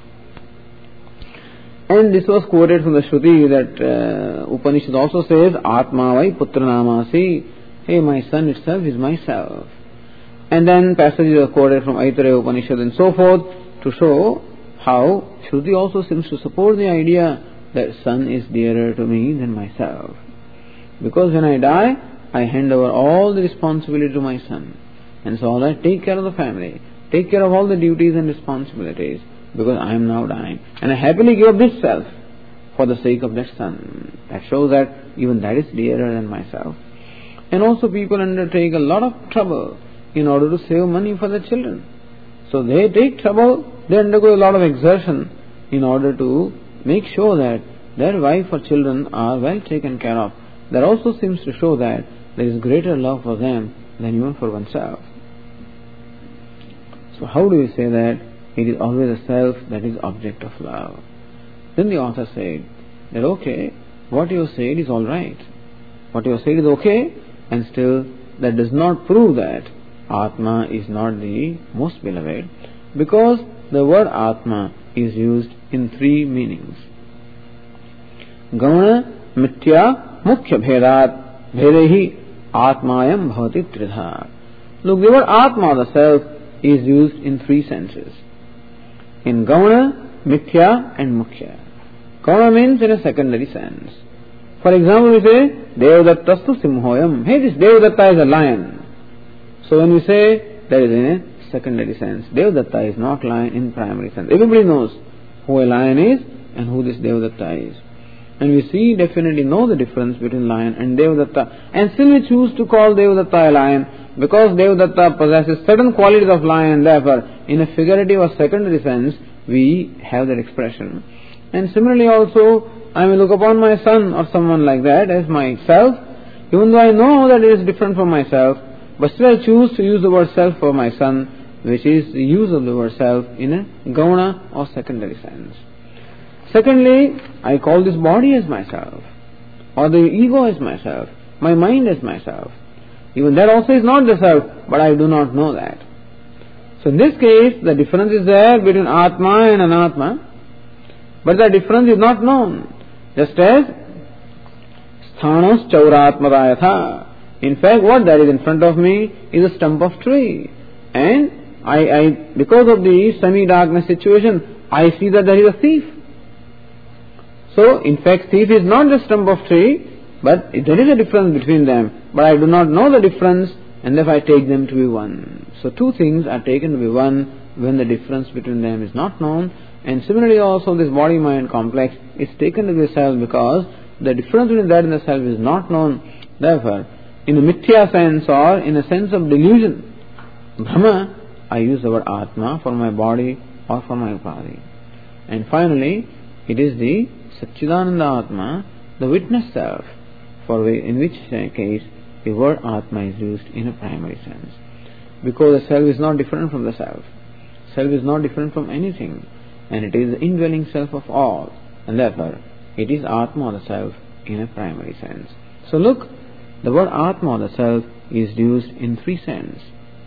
And this was quoted from the Shruti that uh, Upanishad also says, Atma vai putra namasi. Hey, my son itself is myself. And then passages are quoted from Aitareya Upanishad and so forth to show how Shruti also seems to support the idea that son is dearer to me than myself. Because when I die, I hand over all the responsibility to my son. And so all I take care of the family, take care of all the duties and responsibilities, because I am now dying. And I happily give up this self for the sake of that son. That shows that even that is dearer than myself. And also people undertake a lot of trouble in order to save money for their children. So they take trouble, they undergo a lot of exertion in order to make sure that their wife or children are well taken care of. That also seems to show that there is greater love for them than even for oneself. So how do we say that it is always a self that is object of love? Then the author said that okay, what you said is all right. What you said is okay, and still that does not prove that Atma is not the most beloved, because the word Atma is used in three meanings. Gauna, Mithya, Mukhya Bhedat, Bhedehi, Atmayam Bhavati Tridha. Look, the word Atma, the self, is used in three senses. In Gauna, Mithya and Mukhya. Gauna means in a secondary sense. For example, we say, Devadattastu Simhoyam. Hey, this Devadatta is a lion. So when we say that is in a secondary sense, Devadatta is not lion in primary sense. Everybody knows who a lion is and who this Devadatta is. And we see, definitely know the difference between lion and Devadatta. And still we choose to call Devadatta a lion because Devadatta possesses certain qualities of lion, and therefore in a figurative or secondary sense we have that expression. And similarly also, I may look upon my son or someone like that as myself, even though I know that it is different from myself, but still I choose to use the word self for my son, which is the use of the word self in a gauna or secondary sense. Secondly, I call this body as myself, or the ego as myself, my mind as myself. Even that also is not the self, but I do not know that. So in this case, the difference is there between Atma and Anatma, but the difference is not known. Just as Sthanos Chauratmadayatha. In fact, what there is in front of me is a stump of tree. And I, I, because of the semi-darkness situation, I see that there is a thief. So, in fact, thief is not the stump of tree, but there is a difference between them. But I do not know the difference, and therefore I take them to be one. So, two things are taken to be one when the difference between them is not known. And similarly also this body-mind complex is taken to be self because the difference between that and the self is not known. Therefore, in the mithya sense or in a sense of delusion, Brahma, I use the word Atma for my body or for my body. And finally, it is the Satchidananda Atma, the witness self, for we, in which case the word Atma is used in a primary sense. Because the self is not different from the self. Self is not different from anything. And it is the indwelling self of all. And therefore, it is Atma, the self, in a primary sense. So look, the word Atma, the self, is used in three senses.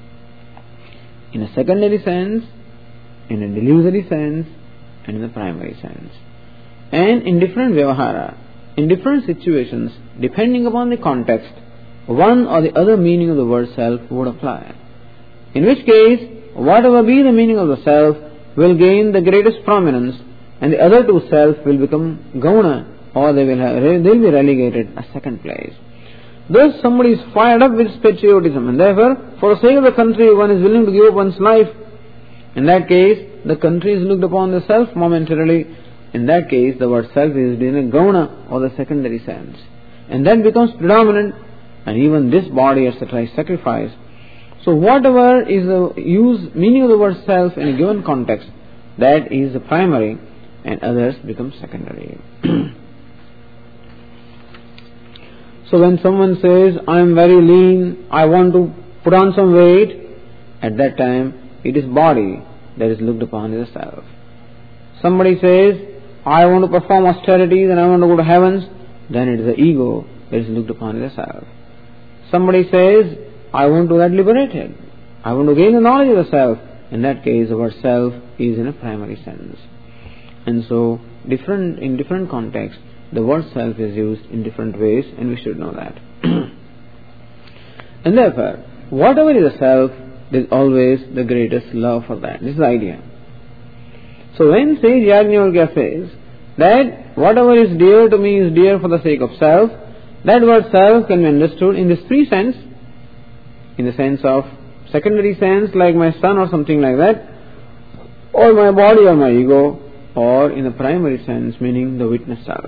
In a secondary sense, in a delusory sense, and in a primary sense. And in different vyavahara, in different situations, depending upon the context, one or the other meaning of the word self would apply. In which case, whatever be the meaning of the self will gain the greatest prominence, and the other two self will become gauna, or they will have, they will be relegated a second place. Thus somebody is fired up with patriotism, and therefore, for the sake of the country, one is willing to give up one's life. In that case, the country is looked upon the self momentarily. In that case, the word self is in a gauna, or the secondary sense. And that becomes predominant, and even this body, et cetera, is sacrificed. So whatever is the use, meaning of the word self in a given context, that is the primary, and others become secondary. So when someone says, I am very lean, I want to put on some weight, at that time, it is body that is looked upon as a self. Somebody says, I want to perform austerities and I want to go to heavens, then it is the ego that is looked upon as a self. Somebody says, I want to get liberated, I want to gain the knowledge of the self. In that case, the word self is in a primary sense. And so, different in different contexts, the word self is used in different ways, and we should know that. And therefore, whatever is a self, there is always the greatest love for that. This is the idea. So when Sage Yajnavalkya says that whatever is dear to me is dear for the sake of self, that word self can be understood in this three sense. In the sense of secondary sense, like my son or something like that, or my body or my ego, or in the primary sense, meaning the witness self.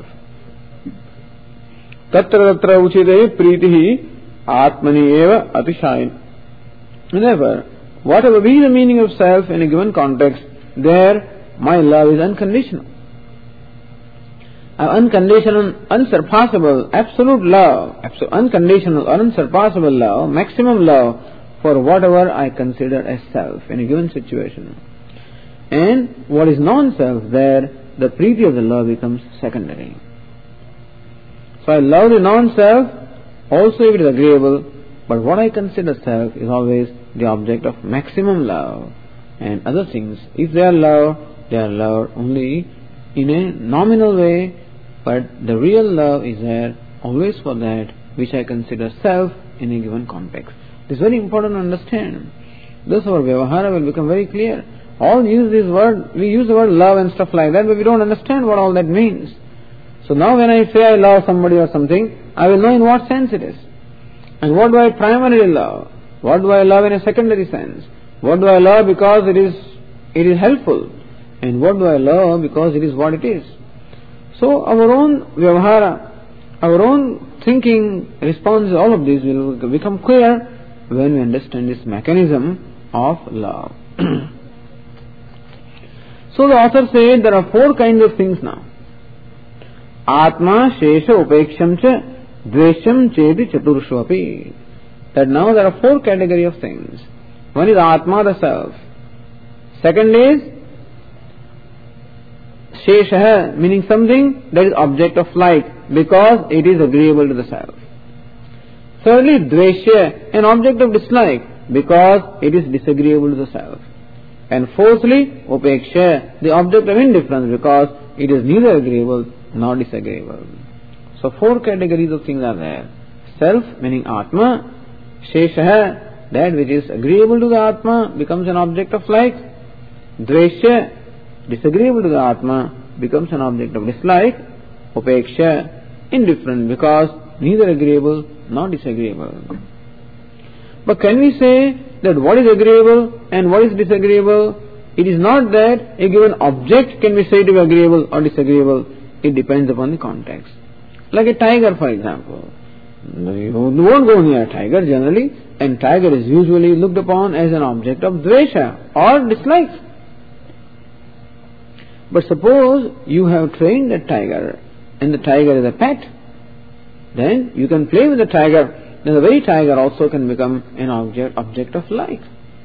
Tatra tatra uchide pritihi atmani eva atishayin. Whenever, whatever be the meaning of self in a given context, there my love is unconditional. Unconditional, unsurpassable, absolute love, absolute, unconditional, unsurpassable love, maximum love for whatever I consider as self in a given situation. And what is non-self, there the priti of the love becomes secondary. So I love the non-self, also if it is agreeable, but what I consider self is always the object of maximum love. And other things, if they are love, they are loved only in a nominal way, but the real love is there always for that which I consider self in a given context. This is very important to understand. Thus our vyavahara will become very clear. All use this word, we use the word love and stuff like that, but we don't understand what all that means. So now when I say I love somebody or something, I will know in what sense it is. And what do I primarily love? What do I love in a secondary sense? What do I love because it is it is helpful? And what do I love because it is what it is? So our own vyavahara, our own thinking, response, all of these will become clear when we understand this mechanism of love. So the author said there are four kinds of things now. Atma, Shesha, Upeksham cha, Dvesham, Chedi, Chaturshvapi. That now there are four categories of things. One is Atma, the self. Second is Shesha, meaning something that is object of like, because it is agreeable to the self. Thirdly, Dveshya, an object of dislike, because it is disagreeable to the self. And fourthly, upeksha, the object of indifference, because it is neither agreeable nor disagreeable. So four categories of things are there. Self, meaning Atma. Shesha, that which is agreeable to the Atma, becomes an object of like. Dvesha, disagreeable to the Atma, becomes an object of dislike. Upeksha, indifferent, because neither agreeable nor disagreeable. But can we say that what is agreeable and what is disagreeable? It is not that a given object can be said to be agreeable or disagreeable. It depends upon the context. Like a tiger, for example. You won't go near a tiger generally, and tiger is usually looked upon as an object of dvesha or dislike. But suppose you have trained a tiger, and the tiger is a pet, then you can play with the tiger. Then the very tiger also can become an object, object of like.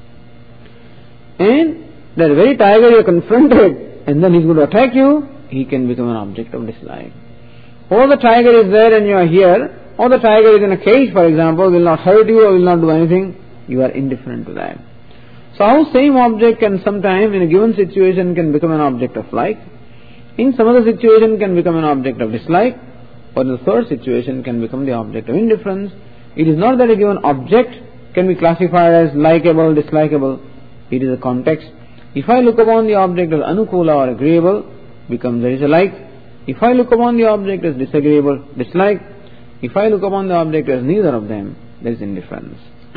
And that very tiger you are confronted, and then he is going to attack you, he can become an object of dislike. Or the tiger is there and you are here, or the tiger is in a cage, for example, will not hurt you or will not do anything, you are indifferent to that. So how same object can sometime in a given situation can become an object of like, in some other situation can become an object of dislike, or in the third situation can become the object of indifference. It is not that a given object can be classified as likeable, dislikable. It is a context. If I look upon the object as anukula or agreeable, becomes there is a like. If I look upon the object as disagreeable, dislike. If I look upon the object as neither of them, there is indifference.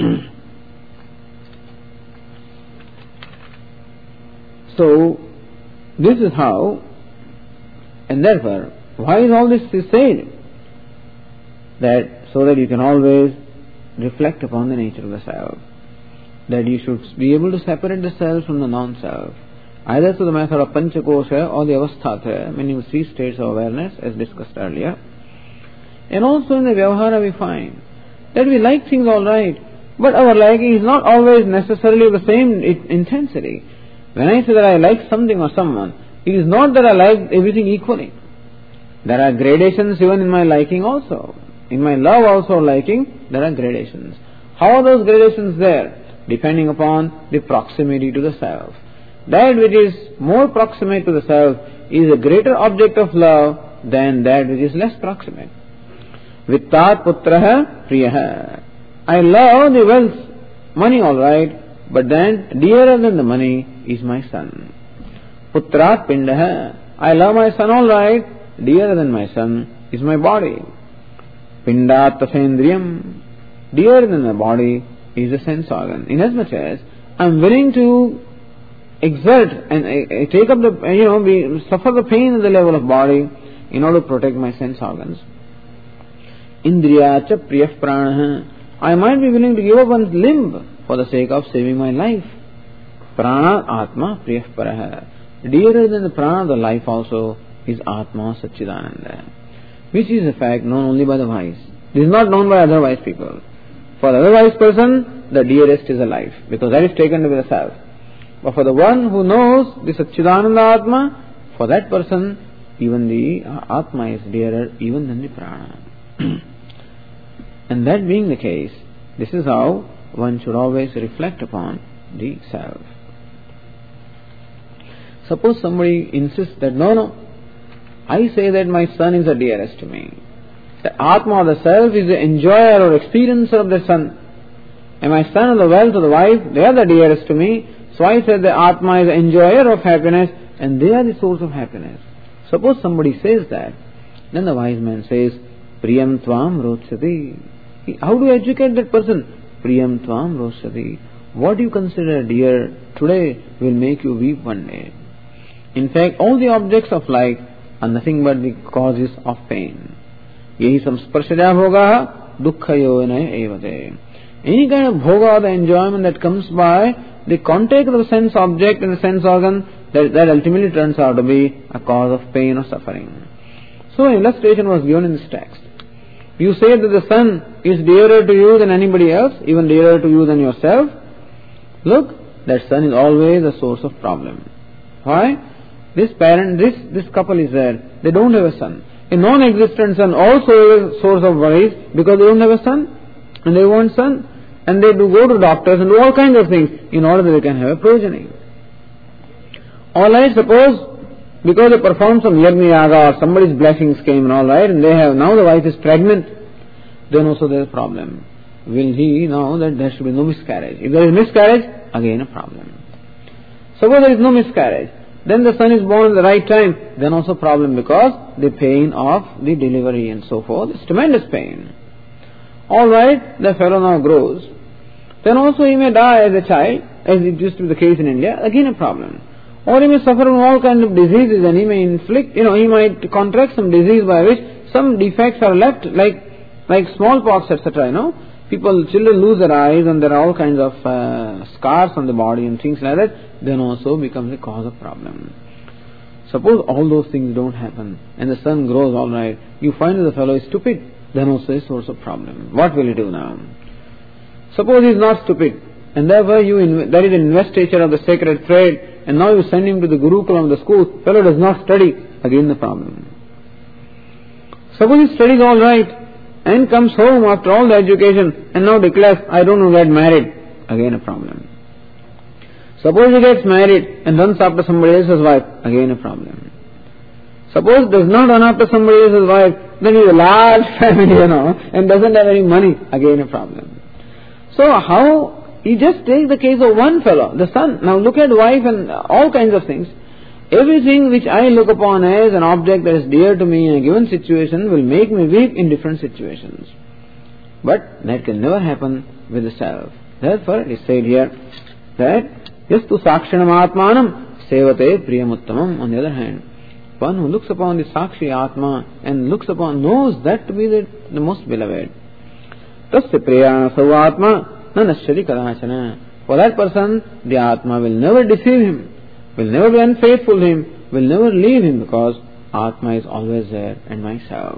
So, this is how, and therefore, why is all this said? That so that you can always reflect upon the nature of the self. That you should be able to separate the self from the non-self, either through the method of panchakosha or the avasthatraya, meaning the three states of awareness as discussed earlier. And also in the vyavahara we find that we like things all right, but our liking is not always necessarily of the same intensity. When I say that I like something or someone, it is not that I like everything equally. There are gradations even in my liking also. In my love also or liking, there are gradations. How are those gradations there? Depending upon the proximity to the self. That which is more proximate to the self is a greater object of love than that which is less proximate. Vittat putraha priyaha. I love the wealth, money all right, but then dearer than the money is my son. Putrat pindaha. I love my son all right, dearer than my son is my body. Pindat tasendriyam. Dearer than the body is a sense organ. Inasmuch as I am willing to exert and uh, take up the, you know, be, suffer the pain at the level of body in order to protect my sense organs. Indriya cha priyah prana. I might be willing to give up one's limb for the sake of saving my life. Prana atma priyah paraha. Dearer than the prana, the life also, is atma satchidananda, which is a fact known only by the wise. This is not known by other wise people. For the other wise person, the dearest is a life, because that is taken to be the self. But for the one who knows the Satchidananda Atma, for that person, even the Atma is dearer even than the Prana. And that being the case, this is how one should always reflect upon the self. Suppose somebody insists that, no, no, I say that my son is the dearest to me. The Atma, the self, is the enjoyer or experiencer of the son. And my son or the wealth or the wife, they are the dearest to me. So I said the Atma is the enjoyer of happiness and they are the source of happiness. Suppose somebody says that, then the wise man says, Priyam tvam rochati. How do you educate that person? Priyam tvam rochati. What you consider dear today will make you weep one day. In fact, all the objects of like are nothing but the causes of pain. Yehi samsparshaya bhoga dukkha yonaya evate. Any kind of bhoga, the enjoyment that comes by the contact of the sense object and the sense organ, that, that ultimately turns out to be a cause of pain or suffering. So an illustration was given in this text. You say that the sun is dearer to you than anybody else, even dearer to you than yourself. Look, that sun is always a source of problem. Why? This parent, this, this couple is there, they don't have a son. A non-existent son also is a source of worries because they don't have a son and they want son, and they do go to doctors and do all kinds of things in order that they can have a progeny. Alright, suppose because they performed some yagna yaga or somebody's blessings came and alright, and they have, now the wife is pregnant, then also there is a problem. Will he know that there should be no miscarriage? If there is miscarriage, again a problem. Suppose there is no miscarriage, then the son is born at the right time, then also problem because the pain of the delivery and so forth is tremendous pain. Alright, the fellow now grows. Then also he may die as a child, as it used to be the case in India, again a problem. Or he may suffer from all kinds of diseases and he may inflict, you know, he might contract some disease by which some defects are left, like like smallpox, et cetera, you know. People, children lose their eyes and there are all kinds of uh, scars on the body and things like that, then also becomes a cause of problem. Suppose all those things don't happen and the son grows all right, you find that the fellow is stupid, then also a source of problem. What will he do now? Suppose he is not stupid and therefore you inv- there is an investiture of the sacred thread and now you send him to the Gurukulam, the school, fellow does not study, again the problem. Suppose he studies all right and comes home after all the education and now declares, I don't want to get married, again a problem. Suppose he gets married and runs after somebody else's wife, again a problem. Suppose does not run after somebody else's wife, then he has a large family, you know, and doesn't have any money, again a problem. So how, you just take the case of one fellow, the son. Now look at wife and all kinds of things. Everything which I look upon as an object that is dear to me in a given situation will make me weak in different situations. But that can never happen with the self. Therefore it is said here that yastu sakshanam atmanam sevate priyamuttamam. On the other hand, one who looks upon the sakshi atma and looks upon, knows that to be the, the most beloved. Tasya priya sav atma na nashari kadachana. For that person, the atma will never deceive him, will never be unfaithful to him, will never leave him, because Atma is always there and myself.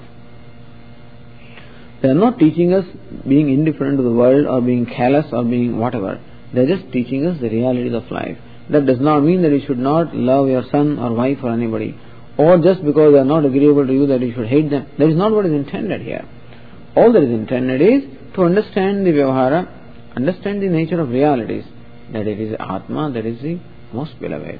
They are not teaching us being indifferent to the world or being callous or being whatever. They are just teaching us the realities of life. That does not mean that you should not love your son or wife or anybody, or just because they are not agreeable to you that you should hate them. That is not what is intended here. All that is intended is to understand the Vyavahara, understand the nature of realities, that it is Atma, that is the most beloved.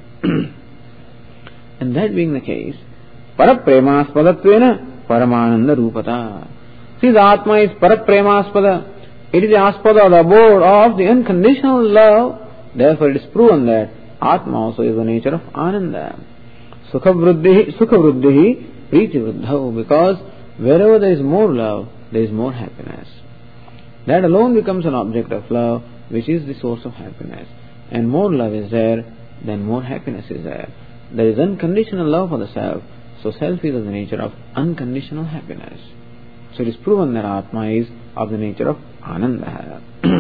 And that being the case, Parapremaspadattvena Paramananda Rupata. See, the Atma is Parapremaspada. It is the aspada, the abode of the unconditional love. Therefore it is proven that Atma also is the nature of Ananda. Sukha Vruddhi, Sukha Vruddhi, Priti Vruddhav. Because wherever there is more love, there is more happiness. That alone becomes an object of love, which is the source of happiness. And more love is there, then more happiness is there. There is unconditional love for the self, so self is of the nature of unconditional happiness. So it is proven that Atma is of the nature of Ananda.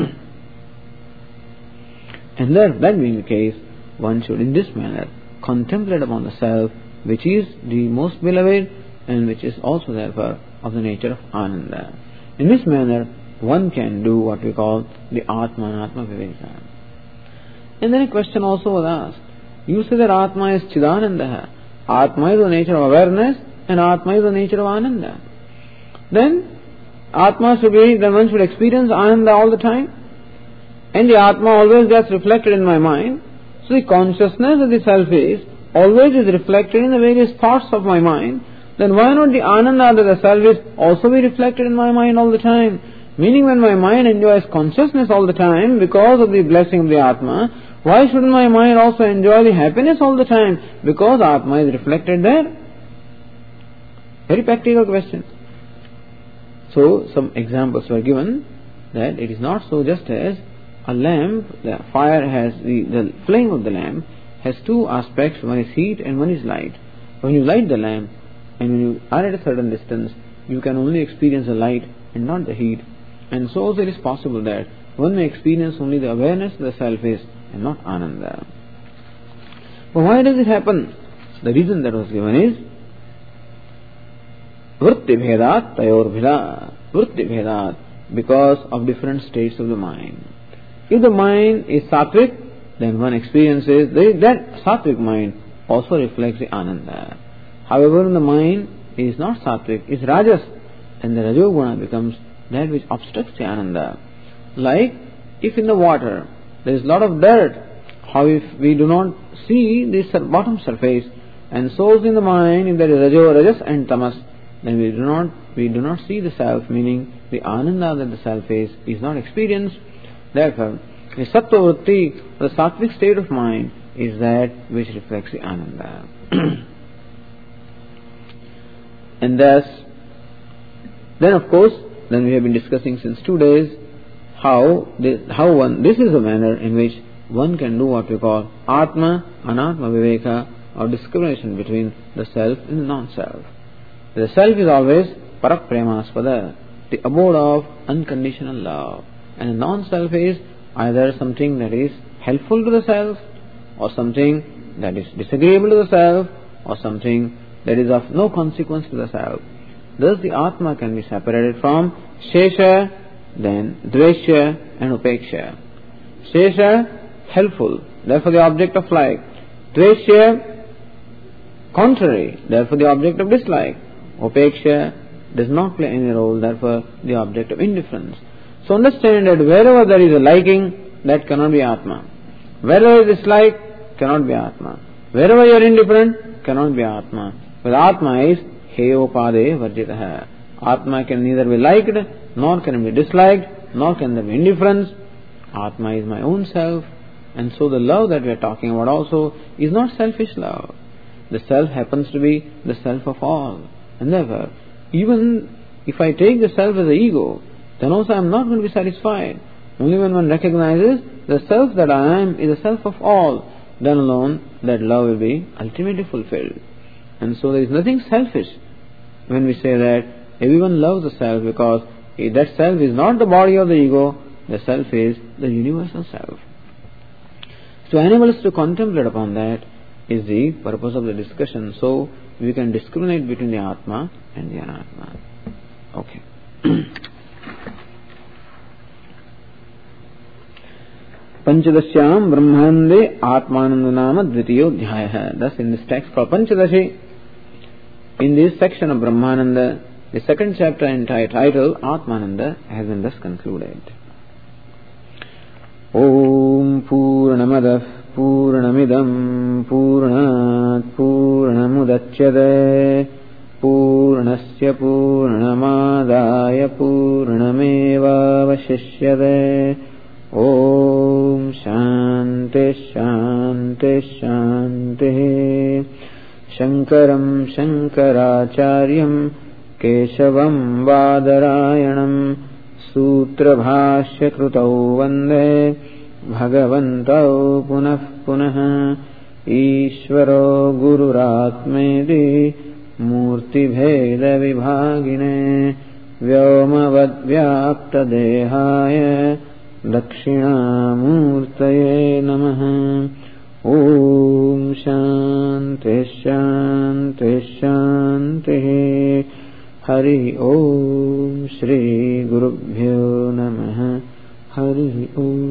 And that, that being the case, one should in this manner contemplate upon the self, which is the most beloved and which is also therefore of the nature of Ananda. In this manner, one can do what we call the Atma and Atma Viveka. And then a question also was asked. You say that Atma is Chidananda. Atma is the nature of awareness and Atma is the nature of Ananda. Then Atma should be, then one should experience Ananda all the time. And the Atma always gets reflected in my mind. So the consciousness of the self is always is reflected in the various thoughts of my mind. Then why not the Ananda that the self is also be reflected in my mind all the time? Meaning when my mind enjoys consciousness all the time because of the blessing of the Atma, why shouldn't my mind also enjoy the happiness all the time? Because Atma is reflected there. Very practical question. So some examples were given that it is not so just as a lamp, the fire has, the, the flame of the lamp has two aspects, one is heat and one is light. When you light the lamp and when you are at a certain distance, you can only experience the light and not the heat. And so also it is possible that one may experience only the awareness the self is and not Ananda. But why does it happen? The reason that was given is Vritti Bhedat Tayor Bhila. Vritti Bhedat, because of different states of the mind. If the mind is sattvic, then one experiences that sattvic mind also reflects the Ananda. However, when the mind is not sattvic, is rajas, then the rajoguna becomes that which obstructs the Ananda. Like if in the water there is a lot of dirt, how if we do not see this bottom surface and source in the mind, if there is Rajo, Rajas and Tamas, then we do not we do not see the self, meaning the Ananda that the self is, is not experienced. Therefore, the Sattva Vritti, the Sattvic state of mind, is that which reflects the Ananda. And thus, then of course, then we have been discussing since two days how this, how one this is the manner in which one can do what we call Atma, Anatma Viveka, or discrimination between the self and the non-self. The self is always Parak Premaspada, the abode of unconditional love, and the non-self is either something that is helpful to the self, or something that is disagreeable to the self, or something that is of no consequence to the self. Thus the Atma can be separated from Shesha, then Dvesha and Upeksha. Shesha, helpful, therefore the object of like. Dvesha, contrary, therefore the object of dislike. Upeksha does not play any role, therefore the object of indifference. So understand that wherever there is a liking, that cannot be Atma. Wherever there is dislike, cannot be Atma. Wherever you are indifferent, cannot be Atma. But Atma is Heyopade Varjitaha. Atma can neither be liked, nor can it be disliked, nor can there be indifference. Atma is my own self. And so the love that we are talking about also is not selfish love. The self happens to be the self of all. And therefore, even if I take the self as the ego, then also I am not going to be satisfied. Only when one recognizes the self that I am is the self of all, then alone that love will be ultimately fulfilled. And so there is nothing selfish when we say that everyone loves the self, because that self is not the body of the ego, the self is the universal self. To enable us to contemplate upon that is the purpose of the discussion, so we can discriminate between the Atma and the Anatma. Okay. Panchadasyam Brahmanande Atmananda Nama Dvitiyo Dhyaya. Thus in this text called Panchadashi, in this section of Brahmananda, the second chapter entitled Atmananda has been thus concluded. Om Purnamadah Purnamidam Purnat Purnamudachyate Purnasya Purnamadaya Purnameva Vashishyate. Om Shanti Shanti Shanti. Shankaram Shankaracharyam Keshavam Vadarayanam Sutra Bhashya Krutau Vande Bhagavantau Punah Punah. Ishvaro Gururatmedi Murti Bheda Vibhagine Vyomavad Vyapta Dehaya Dakshinamurtaye Namaha. Om Shanti Shanti Shanti. Hari Om Shri Gurubhyo Namaha. Hari Om.